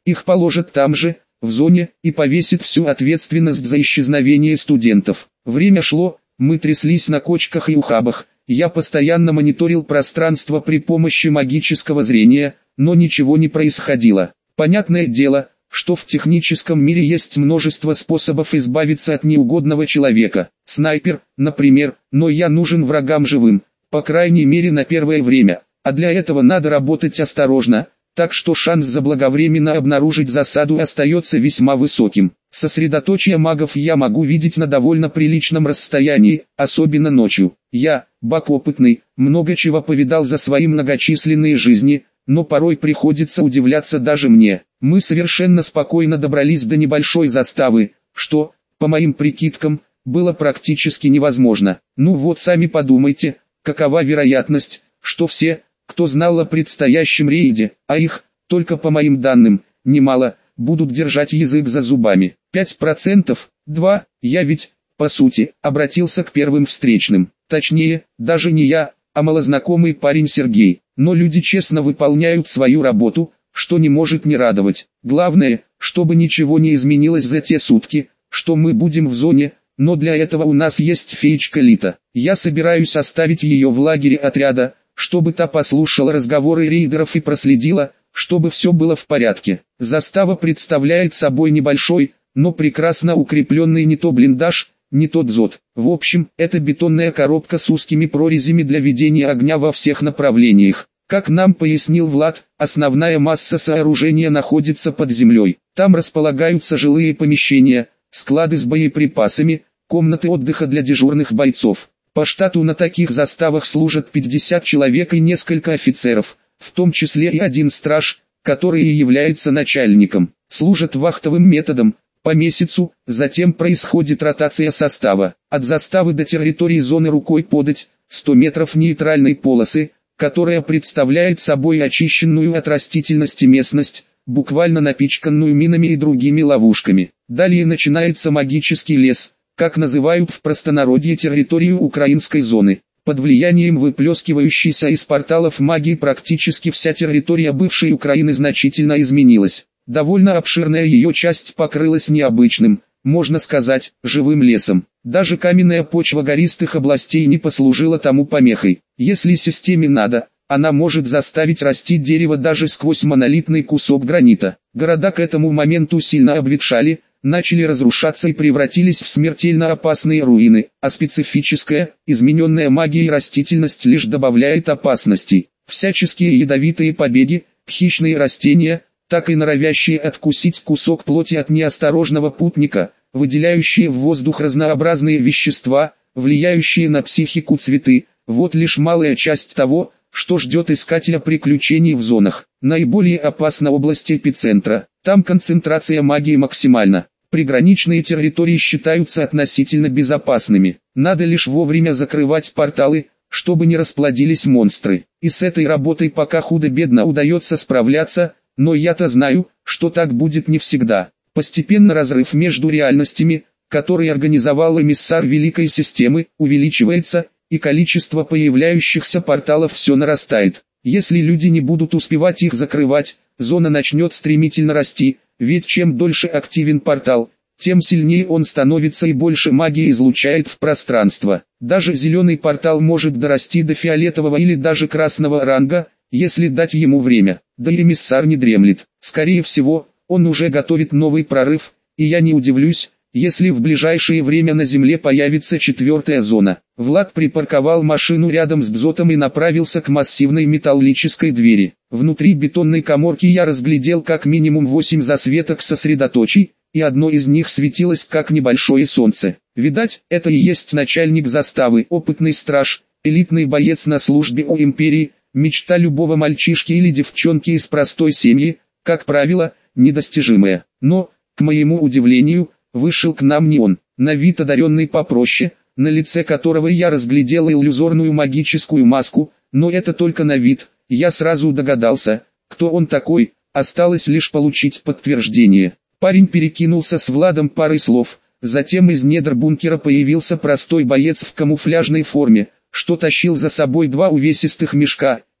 их положат там же, в зоне, и повесит всю ответственность за исчезновение студентов. Время шло, мы тряслись на кочках и ухабах, я постоянно мониторил пространство при помощи магического зрения, но ничего не происходило. Понятное дело, что в техническом мире есть множество способов избавиться от неугодного человека. Снайпер, например, но я нужен врагам живым, по крайней мере на первое время, а для этого надо работать осторожно, так что шанс заблаговременно обнаружить засаду остается весьма высоким. Сосредоточие магов я могу видеть на довольно приличном расстоянии, особенно ночью. Я, Бак опытный, много чего повидал за свои многочисленные жизни, но порой приходится удивляться даже мне. Мы совершенно спокойно добрались до небольшой заставы, что, по моим прикидкам, было практически невозможно. Ну вот сами подумайте, какова вероятность, что все, кто знал о предстоящем рейде, а их, только по моим данным, немало, будут держать язык за зубами. 5%, 2%, я ведь, по сути, обратился к первым встречным. Точнее, даже не я, а малознакомый парень Сергей. Но люди честно выполняют свою работу, что не может не радовать. Главное, чтобы ничего не изменилось за те сутки, что мы будем в зоне, но для этого у нас есть феечка Лита. Я собираюсь оставить ее в лагере отряда, чтобы та послушала разговоры рейдеров и проследила, чтобы все было в порядке. Застава представляет собой небольшой, но прекрасно укрепленный не то блиндаж, не то дзот. В общем, это бетонная коробка с узкими прорезями для ведения огня во всех направлениях. Как нам пояснил Влад, основная масса сооружения находится под землей. Там располагаются жилые помещения, склады с боеприпасами, комнаты отдыха для дежурных бойцов. По штату на таких заставах служат 50 человек и несколько офицеров, в том числе и один страж, который и является начальником. Служат вахтовым методом, по месяцу, затем происходит ротация состава. От заставы до территории зоны рукой подать, 100 метров нейтральной полосы, которая представляет собой очищенную от растительности местность, буквально напичканную минами и другими ловушками. Далее начинается магический лес, как называют в простонародье территорию украинской зоны. Под влиянием выплескивающейся из порталов магии практически вся территория бывшей Украины значительно изменилась. Довольно обширная ее часть покрылась необычным, можно сказать, живым лесом. Даже каменная почва гористых областей не послужила тому помехой. Если системе надо, она может заставить расти дерево даже сквозь монолитный кусок гранита. Города к этому моменту сильно обветшали, начали разрушаться и превратились в смертельно опасные руины, а специфическая, измененная магией растительность лишь добавляет опасностей. Всяческие ядовитые побеги, хищные растения, так и норовящие откусить кусок плоти от неосторожного путника, выделяющие в воздух разнообразные вещества, влияющие на психику цветы, вот лишь малая часть того, что ждет искателя приключений в зонах. Наиболее опасна область эпицентра, там концентрация магии максимальна. Приграничные территории считаются относительно безопасными, надо лишь вовремя закрывать порталы, чтобы не расплодились монстры. И с этой работой пока худо-бедно удается справляться, но я-то знаю, что так будет не всегда. Постепенно разрыв между реальностями, который организовал эмиссар Великой Системы, увеличивается, и количество появляющихся порталов все нарастает. Если люди не будут успевать их закрывать, зона начнет стремительно расти, ведь чем дольше активен портал, тем сильнее он становится и больше магии излучает в пространство. Даже зеленый портал может дорасти до фиолетового или даже красного ранга, если дать ему время. Да и эмиссар не дремлет. Скорее всего, он уже готовит новый прорыв, и я не удивлюсь, если в ближайшее время на Земле появится 4-я зона. Влад припарковал машину рядом с дзотом и направился к массивной металлической двери. Внутри бетонной каморки я разглядел как минимум 8 засветок сосредоточий, и одно из них светилось как небольшое солнце. Видать, это и есть начальник заставы, опытный страж, элитный боец на службе у империи, мечта любого мальчишки или девчонки из простой семьи, как правило, недостижимая. Но, к моему удивлению, вышел к нам не он, на вид одаренный попроще, на лице которого я разглядел иллюзорную магическую маску, но это только на вид, я сразу догадался, кто он такой, осталось лишь получить подтверждение. Парень перекинулся с Владом парой слов, затем из недр бункера появился простой боец в камуфляжной форме, что тащил за собой 2 увесистых мешка,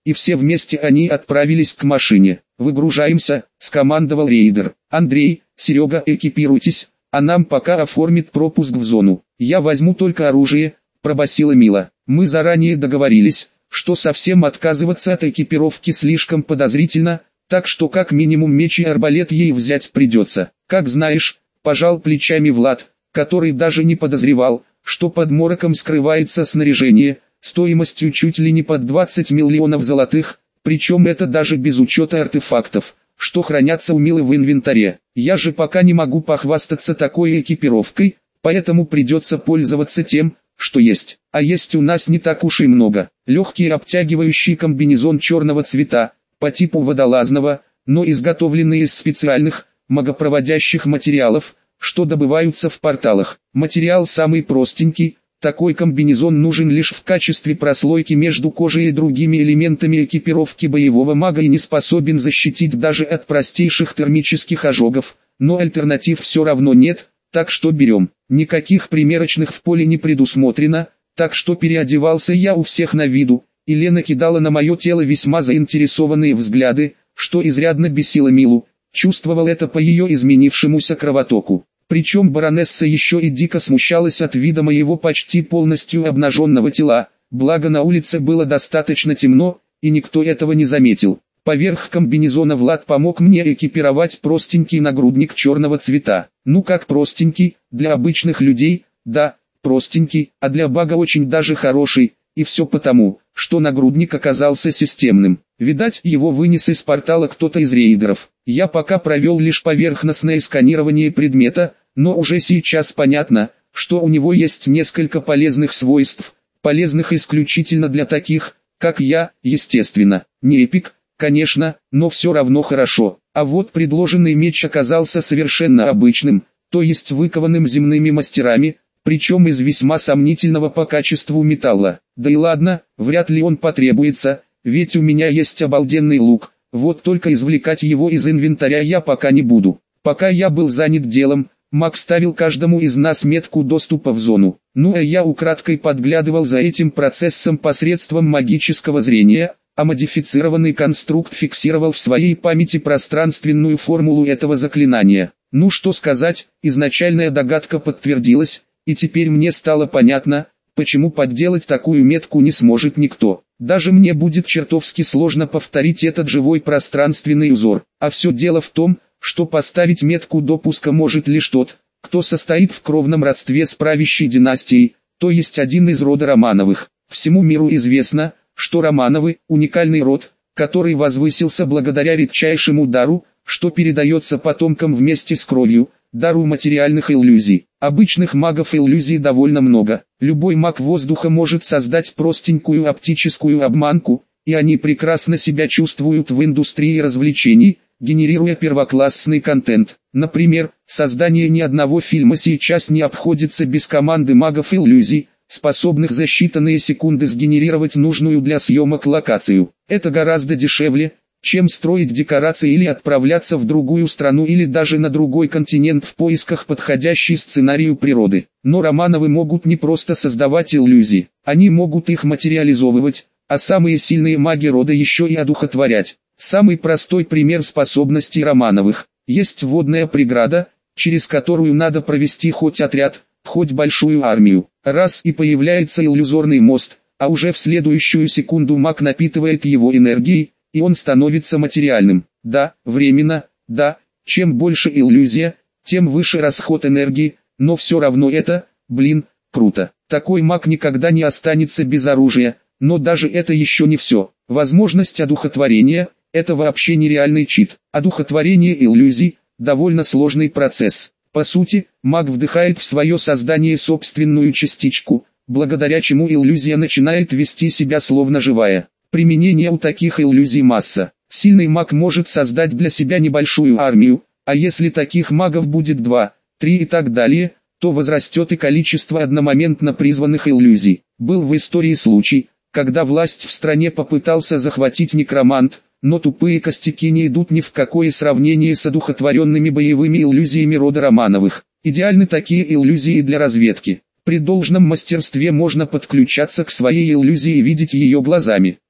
и все вместе они отправились к машине. «Выгружаемся», — скомандовал рейдер. «Андрей, Серега, экипируйтесь, а нам пока оформит пропуск в зону. Я возьму только оружие», — пробасила Мила. «Мы заранее договорились, что совсем отказываться от экипировки слишком подозрительно, так что как минимум меч и арбалет ей взять придется». «Как знаешь», — пожал плечами Влад, который даже не подозревал, что под мороком скрывается снаряжение, стоимостью чуть ли не под 20 миллионов золотых, причем это даже без учета артефактов, что хранятся у Милы в инвентаре. «Я же пока не могу похвастаться такой экипировкой, поэтому придется пользоваться тем, что есть. А есть у нас не так уж и много. Легкий обтягивающий комбинезон черного цвета, по типу водолазного, но изготовленный из специальных, магопроводящих материалов, что добываются в порталах. Материал самый простенький, такой комбинезон нужен лишь в качестве прослойки между кожей и другими элементами экипировки боевого мага и не способен защитить даже от простейших термических ожогов, но альтернатив все равно нет, так что берем. Никаких примерочных в поле не предусмотрено, так что переодевался я у всех на виду, и Лена кидала на мое тело весьма заинтересованные взгляды, что изрядно бесило Милу, чувствовал это по ее изменившемуся кровотоку. Причем баронесса еще и дико смущалась от вида моего почти полностью обнаженного тела, благо на улице было достаточно темно, и никто этого не заметил. Поверх комбинезона Влад помог мне экипировать простенький нагрудник черного цвета. Ну как простенький, для обычных людей, да, простенький, а для бага очень даже хороший, и все потому, что нагрудник оказался системным. Видать, его вынес из портала кто-то из рейдеров. Я пока провел лишь поверхностное сканирование предмета, но уже сейчас понятно, что у него есть несколько полезных свойств, полезных исключительно для таких, как я, естественно. Не эпик, конечно, но все равно хорошо. А вот предложенный меч оказался совершенно обычным, то есть выкованным земными мастерами, причем из весьма сомнительного по качеству металла. Да и ладно, вряд ли он потребуется, ведь у меня есть обалденный лук, вот только извлекать его из инвентаря я пока не буду. Пока я был занят делом, маг ставил каждому из нас метку доступа в зону. Ну а я украдкой подглядывал за этим процессом посредством магического зрения, а модифицированный конструкт фиксировал в своей памяти пространственную формулу этого заклинания. Ну что сказать, изначальная догадка подтвердилась, и теперь мне стало понятно, почему подделать такую метку не сможет никто. Даже мне будет чертовски сложно повторить этот живой пространственный узор. А все дело в том, что поставить метку допуска может лишь тот, кто состоит в кровном родстве с правящей династией, то есть один из рода Романовых. Всему миру известно, что Романовы – уникальный род, который возвысился благодаря редчайшему дару, что передается потомкам вместе с кровью, дару материальных иллюзий. Обычных магов иллюзий довольно много. Любой маг воздуха может создать простенькую оптическую обманку, и они прекрасно себя чувствуют в индустрии развлечений, генерируя первоклассный контент. Например, создание ни одного фильма сейчас не обходится без команды магов иллюзий, способных за считанные секунды сгенерировать нужную для съемок локацию. Это гораздо дешевле, чем строить декорации или отправляться в другую страну или даже на другой континент в поисках подходящей сценарию природы. Но Романовы могут не просто создавать иллюзии, они могут их материализовывать, а самые сильные маги рода еще и одухотворять. Самый простой пример способностей Романовых. Есть водная преграда, через которую надо провести хоть отряд, хоть большую армию. Раз и появляется иллюзорный мост, а уже в следующую секунду маг напитывает его энергией, и он становится материальным. Да, временно, да, чем больше иллюзия, тем выше расход энергии, но все равно это, круто. Такой маг никогда не останется без оружия, но даже это еще не все. Возможность одухотворения – это вообще нереальный чит. Одухотворение иллюзий – довольно сложный процесс. По сути, маг вдыхает в свое создание собственную частичку, благодаря чему иллюзия начинает вести себя словно живая. Применение у таких иллюзий масса. Сильный маг может создать для себя небольшую армию, а если таких магов будет 2, 3 и так далее, то возрастет и количество одномоментно призванных иллюзий. Был в истории случай, когда власть в стране попытался захватить некромант, но тупые костяки не идут ни в какое сравнение с одухотворенными боевыми иллюзиями рода Романовых. Идеальны такие иллюзии для разведки. При должном мастерстве можно подключаться к своей иллюзии и видеть ее глазами.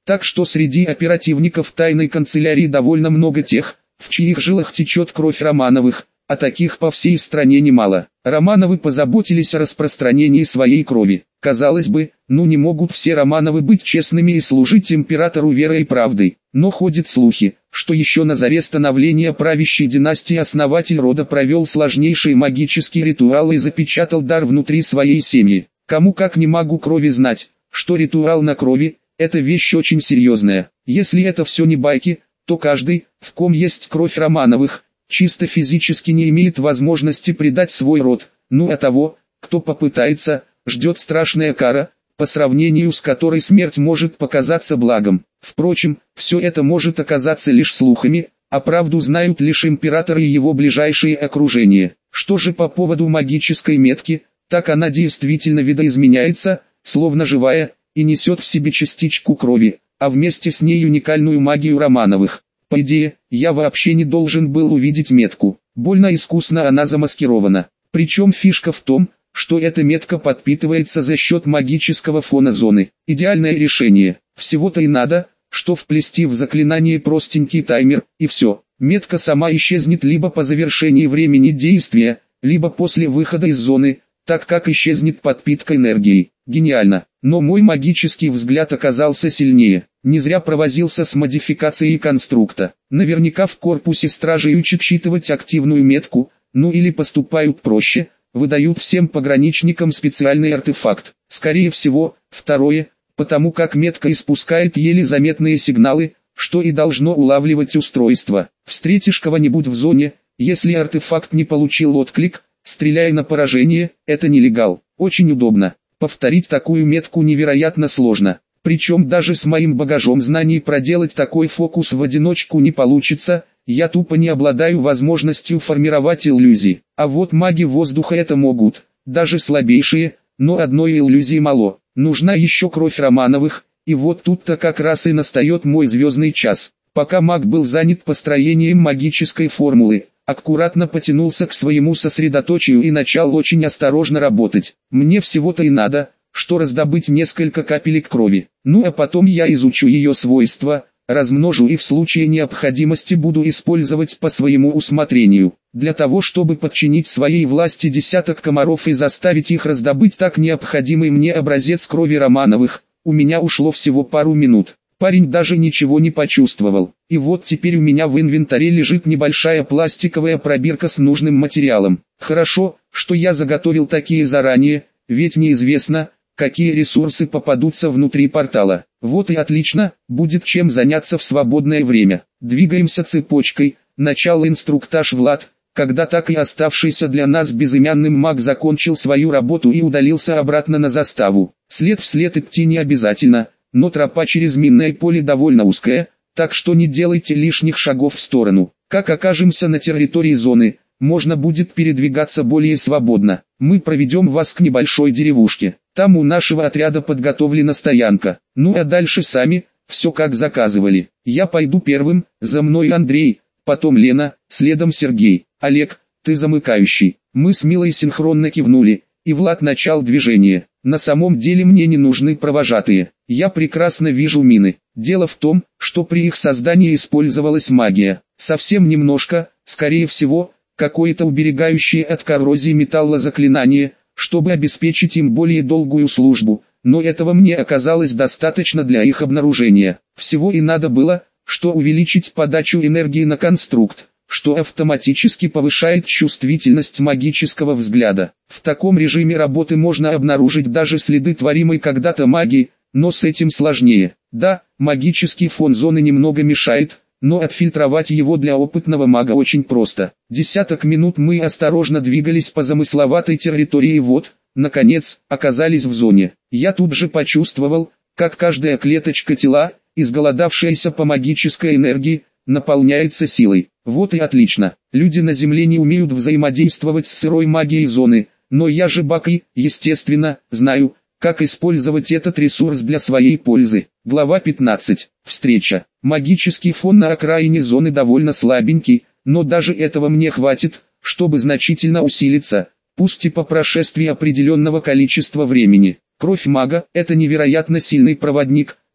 Так что среди оперативников тайной канцелярии довольно много тех, в чьих жилах течет кровь Романовых, а таких по всей стране немало. Романовы позаботились о распространении своей крови. Казалось бы, не могут все Романовы быть честными и служить императору верой и правдой. Но ходят слухи, что еще на заре становления правящей династии основатель рода провел сложнейшие магические ритуалы и запечатал дар внутри своей семьи. Кому как не магу крови знать, что ритуал на крови – это вещь очень серьезная. Если это все не байки, то каждый, в ком есть кровь Романовых, чисто физически не имеет возможности предать свой род, а того, кто попытается, ждет страшная кара, по сравнению с которой смерть может показаться благом. Впрочем, все это может оказаться лишь слухами, а правду знают лишь император и его ближайшее окружение. Что же по поводу магической метки, так она действительно видоизменяется, словно живая, и несет в себе частичку крови, а вместе с ней уникальную магию Романовых. По идее, я вообще не должен был увидеть метку. Больно искусно она замаскирована. Причем фишка в том, что эта метка подпитывается за счет магического фона зоны. Идеальное решение. Всего-то и надо, что вплести в заклинание простенький таймер, и все. Метка сама исчезнет либо по завершении времени действия, либо после выхода из зоны, так как исчезнет подпитка энергией. Гениально. Но мой магический взгляд оказался сильнее. Не зря провозился с модификацией конструкта. Наверняка в корпусе стражей учат считывать активную метку, или поступают проще, выдают всем пограничникам специальный артефакт. Скорее всего, второе, потому как метка испускает еле заметные сигналы, что и должно улавливать устройство. Встретишь кого-нибудь в зоне, если артефакт не получил отклик, стреляй на поражение, это нелегал. Очень удобно. Повторить такую метку невероятно сложно. Причем даже с моим багажом знаний проделать такой фокус в одиночку не получится, я тупо не обладаю возможностью формировать иллюзии. А вот маги воздуха это могут, даже слабейшие, но одной иллюзии мало. Нужна еще кровь Романовых, и вот тут-то как раз и настает мой звездный час. Пока маг был занят построением магической формулы, аккуратно потянулся к своему сосредоточию и начал очень осторожно работать. Мне всего-то и надо, что раздобыть несколько капелек крови. А потом я изучу ее свойства, размножу и в случае необходимости буду использовать по своему усмотрению. Для того чтобы подчинить своей власти десяток комаров и заставить их раздобыть так необходимый мне образец крови Романовых, у меня ушло всего пару минут. Парень даже ничего не почувствовал. И вот теперь у меня в инвентаре лежит небольшая пластиковая пробирка с нужным материалом. Хорошо, что я заготовил такие заранее, ведь неизвестно, какие ресурсы попадутся внутри портала. Вот и отлично, будет чем заняться в свободное время. Двигаемся цепочкой. Начало инструктаж Влад, когда так и оставшийся для нас безымянным маг закончил свою работу и удалился обратно на заставу. След вслед идти не обязательно, но тропа через минное поле довольно узкая, так что не делайте лишних шагов в сторону. Как окажемся на территории зоны, можно будет передвигаться более свободно. Мы проведем вас к небольшой деревушке. Там у нашего отряда подготовлена стоянка. А дальше сами, все как заказывали. Я пойду первым, за мной Андрей, потом Лена, следом Сергей. Олег, ты замыкающий. Мы с Милой синхронно кивнули, и Влад начал движение. На самом деле мне не нужны провожатые. Я прекрасно вижу мины. Дело в том, что при их создании использовалась магия. Совсем немножко, скорее всего, какое-то уберегающее от коррозии металла заклинание, чтобы обеспечить им более долгую службу, но этого мне оказалось достаточно для их обнаружения. Всего и надо было, что увеличить подачу энергии на конструкт, что автоматически повышает чувствительность магического взгляда. В таком режиме работы можно обнаружить даже следы творимой когда-то магии, но с этим сложнее. Да, магический фон зоны немного мешает, но отфильтровать его для опытного мага очень просто. Десяток минут мы осторожно двигались по замысловатой территории и вот, наконец, оказались в зоне. Я тут же почувствовал, как каждая клеточка тела, изголодавшаяся по магической энергии, наполняется силой. Вот и отлично. Люди на Земле не умеют взаимодействовать с сырой магией зоны, но я же Бак и, естественно, знаю, как использовать этот ресурс для своей пользы. Глава 15. Встреча. Магический фон на окраине зоны довольно слабенький, но даже этого мне хватит, чтобы значительно усилиться, пусть и по прошествии определенного количества времени. Кровь мага – это невероятно сильный проводник,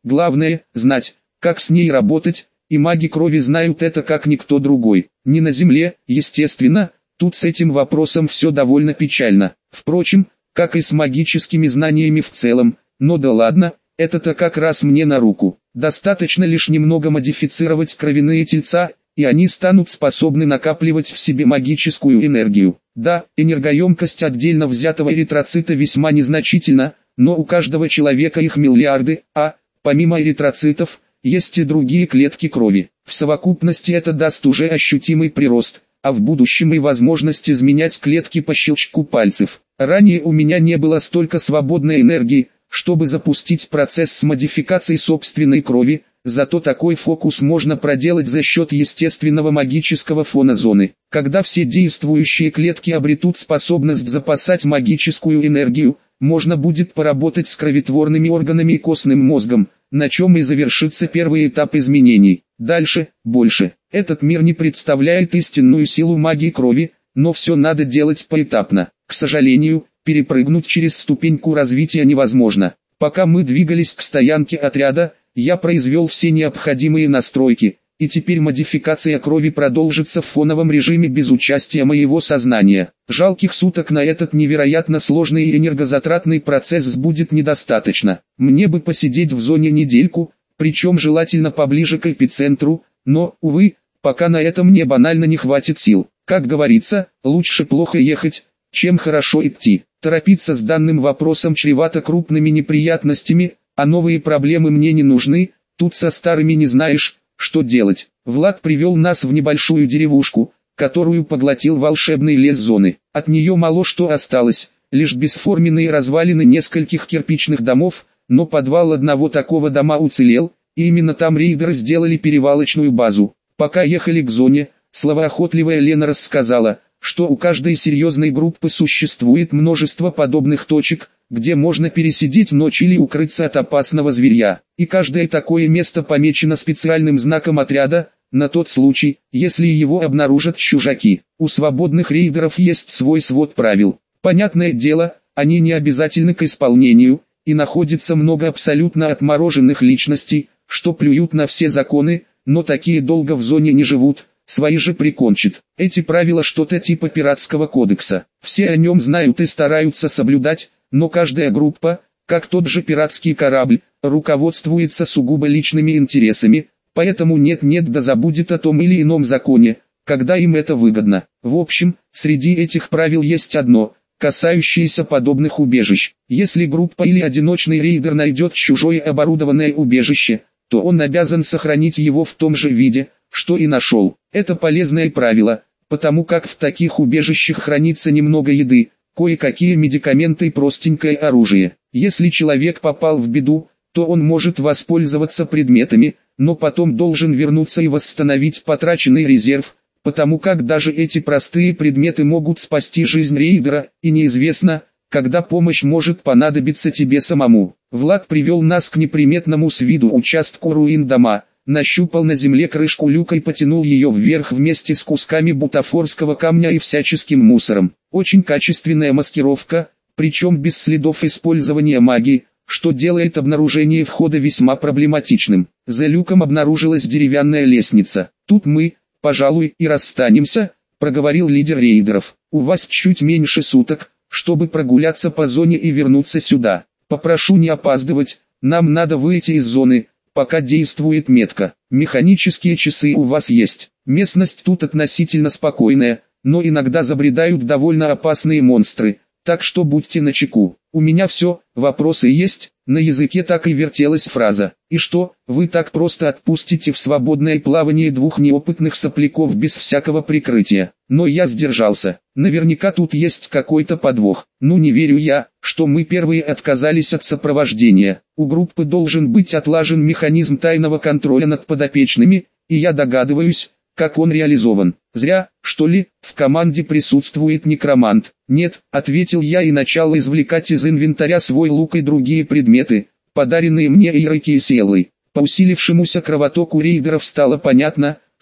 Главное – знать, как с ней работать, и маги крови знают это как никто другой. Не на земле, естественно, тут с этим вопросом все довольно печально. Впрочем, как и с магическими знаниями в целом, но да ладно, это-то как раз мне на руку. Достаточно лишь немного модифицировать кровяные тельца, и они станут способны накапливать в себе магическую энергию. Да, энергоемкость отдельно взятого эритроцита весьма незначительна, но у каждого человека их миллиарды, а, помимо эритроцитов, есть и другие клетки крови. В совокупности это даст уже ощутимый прирост, а в будущем и возможность изменять клетки по щелчку пальцев. Ранее у меня не было столько свободной энергии, чтобы запустить процесс с модификацией собственной крови, зато такой фокус можно проделать за счет естественного магического фона зоны. Когда все действующие клетки обретут способность запасать магическую энергию, можно будет поработать с кровотворными органами и костным мозгом, на чем и завершится первый этап изменений. Дальше, больше. Этот мир не представляет истинную силу магии крови, но все надо делать поэтапно. К сожалению, перепрыгнуть через ступеньку развития невозможно. Пока мы двигались к стоянке отряда, я произвел все необходимые настройки, и теперь модификация крови продолжится в фоновом режиме без участия моего сознания. Жалких суток на этот невероятно сложный и энергозатратный процесс будет недостаточно. Мне бы посидеть в зоне недельку, причем желательно поближе к эпицентру, но, увы, пока на это мне банально не хватит сил. Как говорится, лучше плохо ехать, чем хорошо идти. Торопиться с данным вопросом чревато крупными неприятностями, а новые проблемы мне не нужны, тут со старыми не знаешь, что делать. Влад привел нас в небольшую деревушку, которую поглотил волшебный лес зоны. От нее мало что осталось, лишь бесформенные развалины нескольких кирпичных домов, но подвал одного такого дома уцелел, и именно там рейдеры сделали перевалочную базу. Пока ехали к зоне, словоохотливая Лена рассказала, что у каждой серьезной группы существует множество подобных точек, где можно пересидеть ночь или укрыться от опасного зверья. И каждое такое место помечено специальным знаком отряда, на тот случай, если его обнаружат чужаки. У свободных рейдеров есть свой свод правил. Понятное дело, они не обязательны к исполнению, и находится много абсолютно отмороженных личностей, что плюют на все законы, но такие долго в зоне не живут. Свои же прикончит. Эти правила что-то типа пиратского кодекса. Все о нем знают и стараются соблюдать, но каждая группа, как тот же пиратский корабль, руководствуется сугубо личными интересами, поэтому нет-нет да забудет о том или ином законе, когда им это выгодно. В общем, среди этих правил есть одно, касающееся подобных убежищ. Если группа или одиночный рейдер найдет чужое оборудованное убежище, то он обязан сохранить его в том же виде, что и нашел. Это полезное правило, потому как в таких убежищах хранится немного еды, кое-какие медикаменты и простенькое оружие. Если человек попал в беду, то он может воспользоваться предметами, но потом должен вернуться и восстановить потраченный резерв, потому как даже эти простые предметы могут спасти жизнь рейдера, и неизвестно, когда помощь может понадобиться тебе самому. Влад привел нас к неприметному с виду участку руин дома, нащупал на земле крышку люка и потянул ее вверх вместе с кусками бутафорского камня и всяческим мусором. Очень качественная маскировка, причем без следов использования магии, что делает обнаружение входа весьма проблематичным. За люком обнаружилась деревянная лестница. «Тут мы, пожалуй, и расстанемся», — проговорил лидер рейдеров. «У вас чуть меньше суток, чтобы прогуляться по зоне и вернуться сюда. Попрошу не опаздывать, нам надо выйти из зоны, пока действует метка. Механические часы у вас есть. Местность тут относительно спокойная, но иногда забредают довольно опасные монстры, так что будьте начеку. У меня все, вопросы есть?» На языке так и вертелась фраза. «И что, вы так просто отпустите в свободное плавание двух неопытных сопляков без всякого прикрытия?» Но я сдержался. Наверняка тут есть какой-то подвох. Ну не верю я, что мы первые отказались от сопровождения. У группы должен быть отлажен механизм тайного контроля над подопечными, и я догадываюсь, как он реализован. Зря, что ли, в команде присутствует некромант. «Нет», — ответил я и начал извлекать из инвентаря свой лук и другие предметы, подаренные мне Эйрой Киселой. По усилившемуся кровотоку рейдеров стало понятно,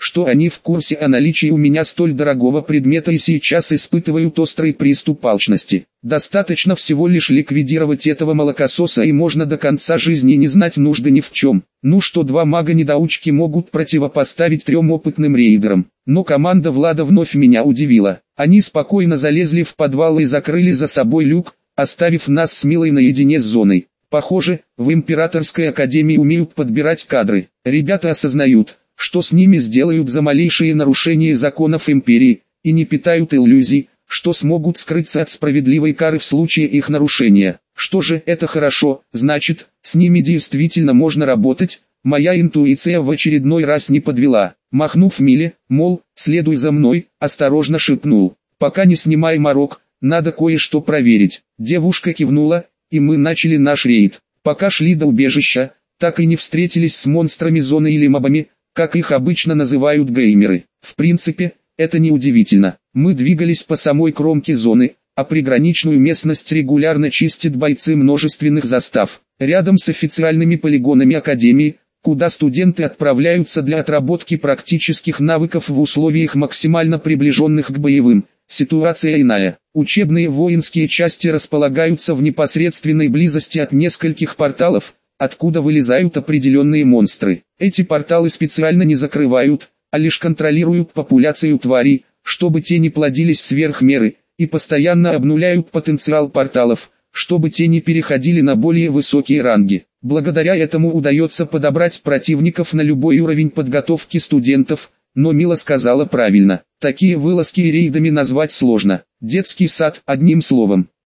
что они в курсе о наличии у меня столь дорогого предмета и сейчас испытывают острый приступ алчности. Достаточно всего лишь ликвидировать этого молокососа, и можно до конца жизни не знать нужды ни в чем. Ну что, два мага-недоучки могут противопоставить 3 опытным рейдерам. Но команда Влада вновь меня удивила. Они спокойно залезли в подвал и закрыли за собой люк, оставив нас с Милой наедине с зоной. Похоже, в Императорской Академии умеют подбирать кадры. Ребята осознают, что с ними сделают за малейшие нарушения законов Империи, и не питают иллюзий, что смогут скрыться от справедливой кары в случае их нарушения. Что же, это хорошо, значит, с ними действительно можно работать. Моя интуиция в очередной раз не подвела. Махнув Миле, мол, следуй за мной, осторожно шепнул: пока не снимай морок, надо кое-что проверить. Девушка кивнула, и мы начали наш рейд. Пока шли до убежища, так и не встретились с монстрами зоны или мобами, как их обычно называют геймеры. В принципе, это не удивительно. Мы двигались по самой кромке зоны, а приграничную местность регулярно чистят бойцы множественных застав. Рядом с официальными полигонами Академии, куда студенты отправляются для отработки практических навыков в условиях максимально приближенных к боевым, ситуация иная. Учебные воинские части располагаются в непосредственной близости от нескольких порталов, откуда вылезают определенные монстры. Эти порталы специально не закрывают, а лишь контролируют популяцию тварей, чтобы те не плодились сверх меры, и постоянно обнуляют потенциал порталов, чтобы те не переходили на более высокие ранги. Благодаря этому удается подобрать противников на любой уровень подготовки студентов, но Мила сказала правильно, такие вылазки рейдами назвать сложно. Детский сад, одним словом.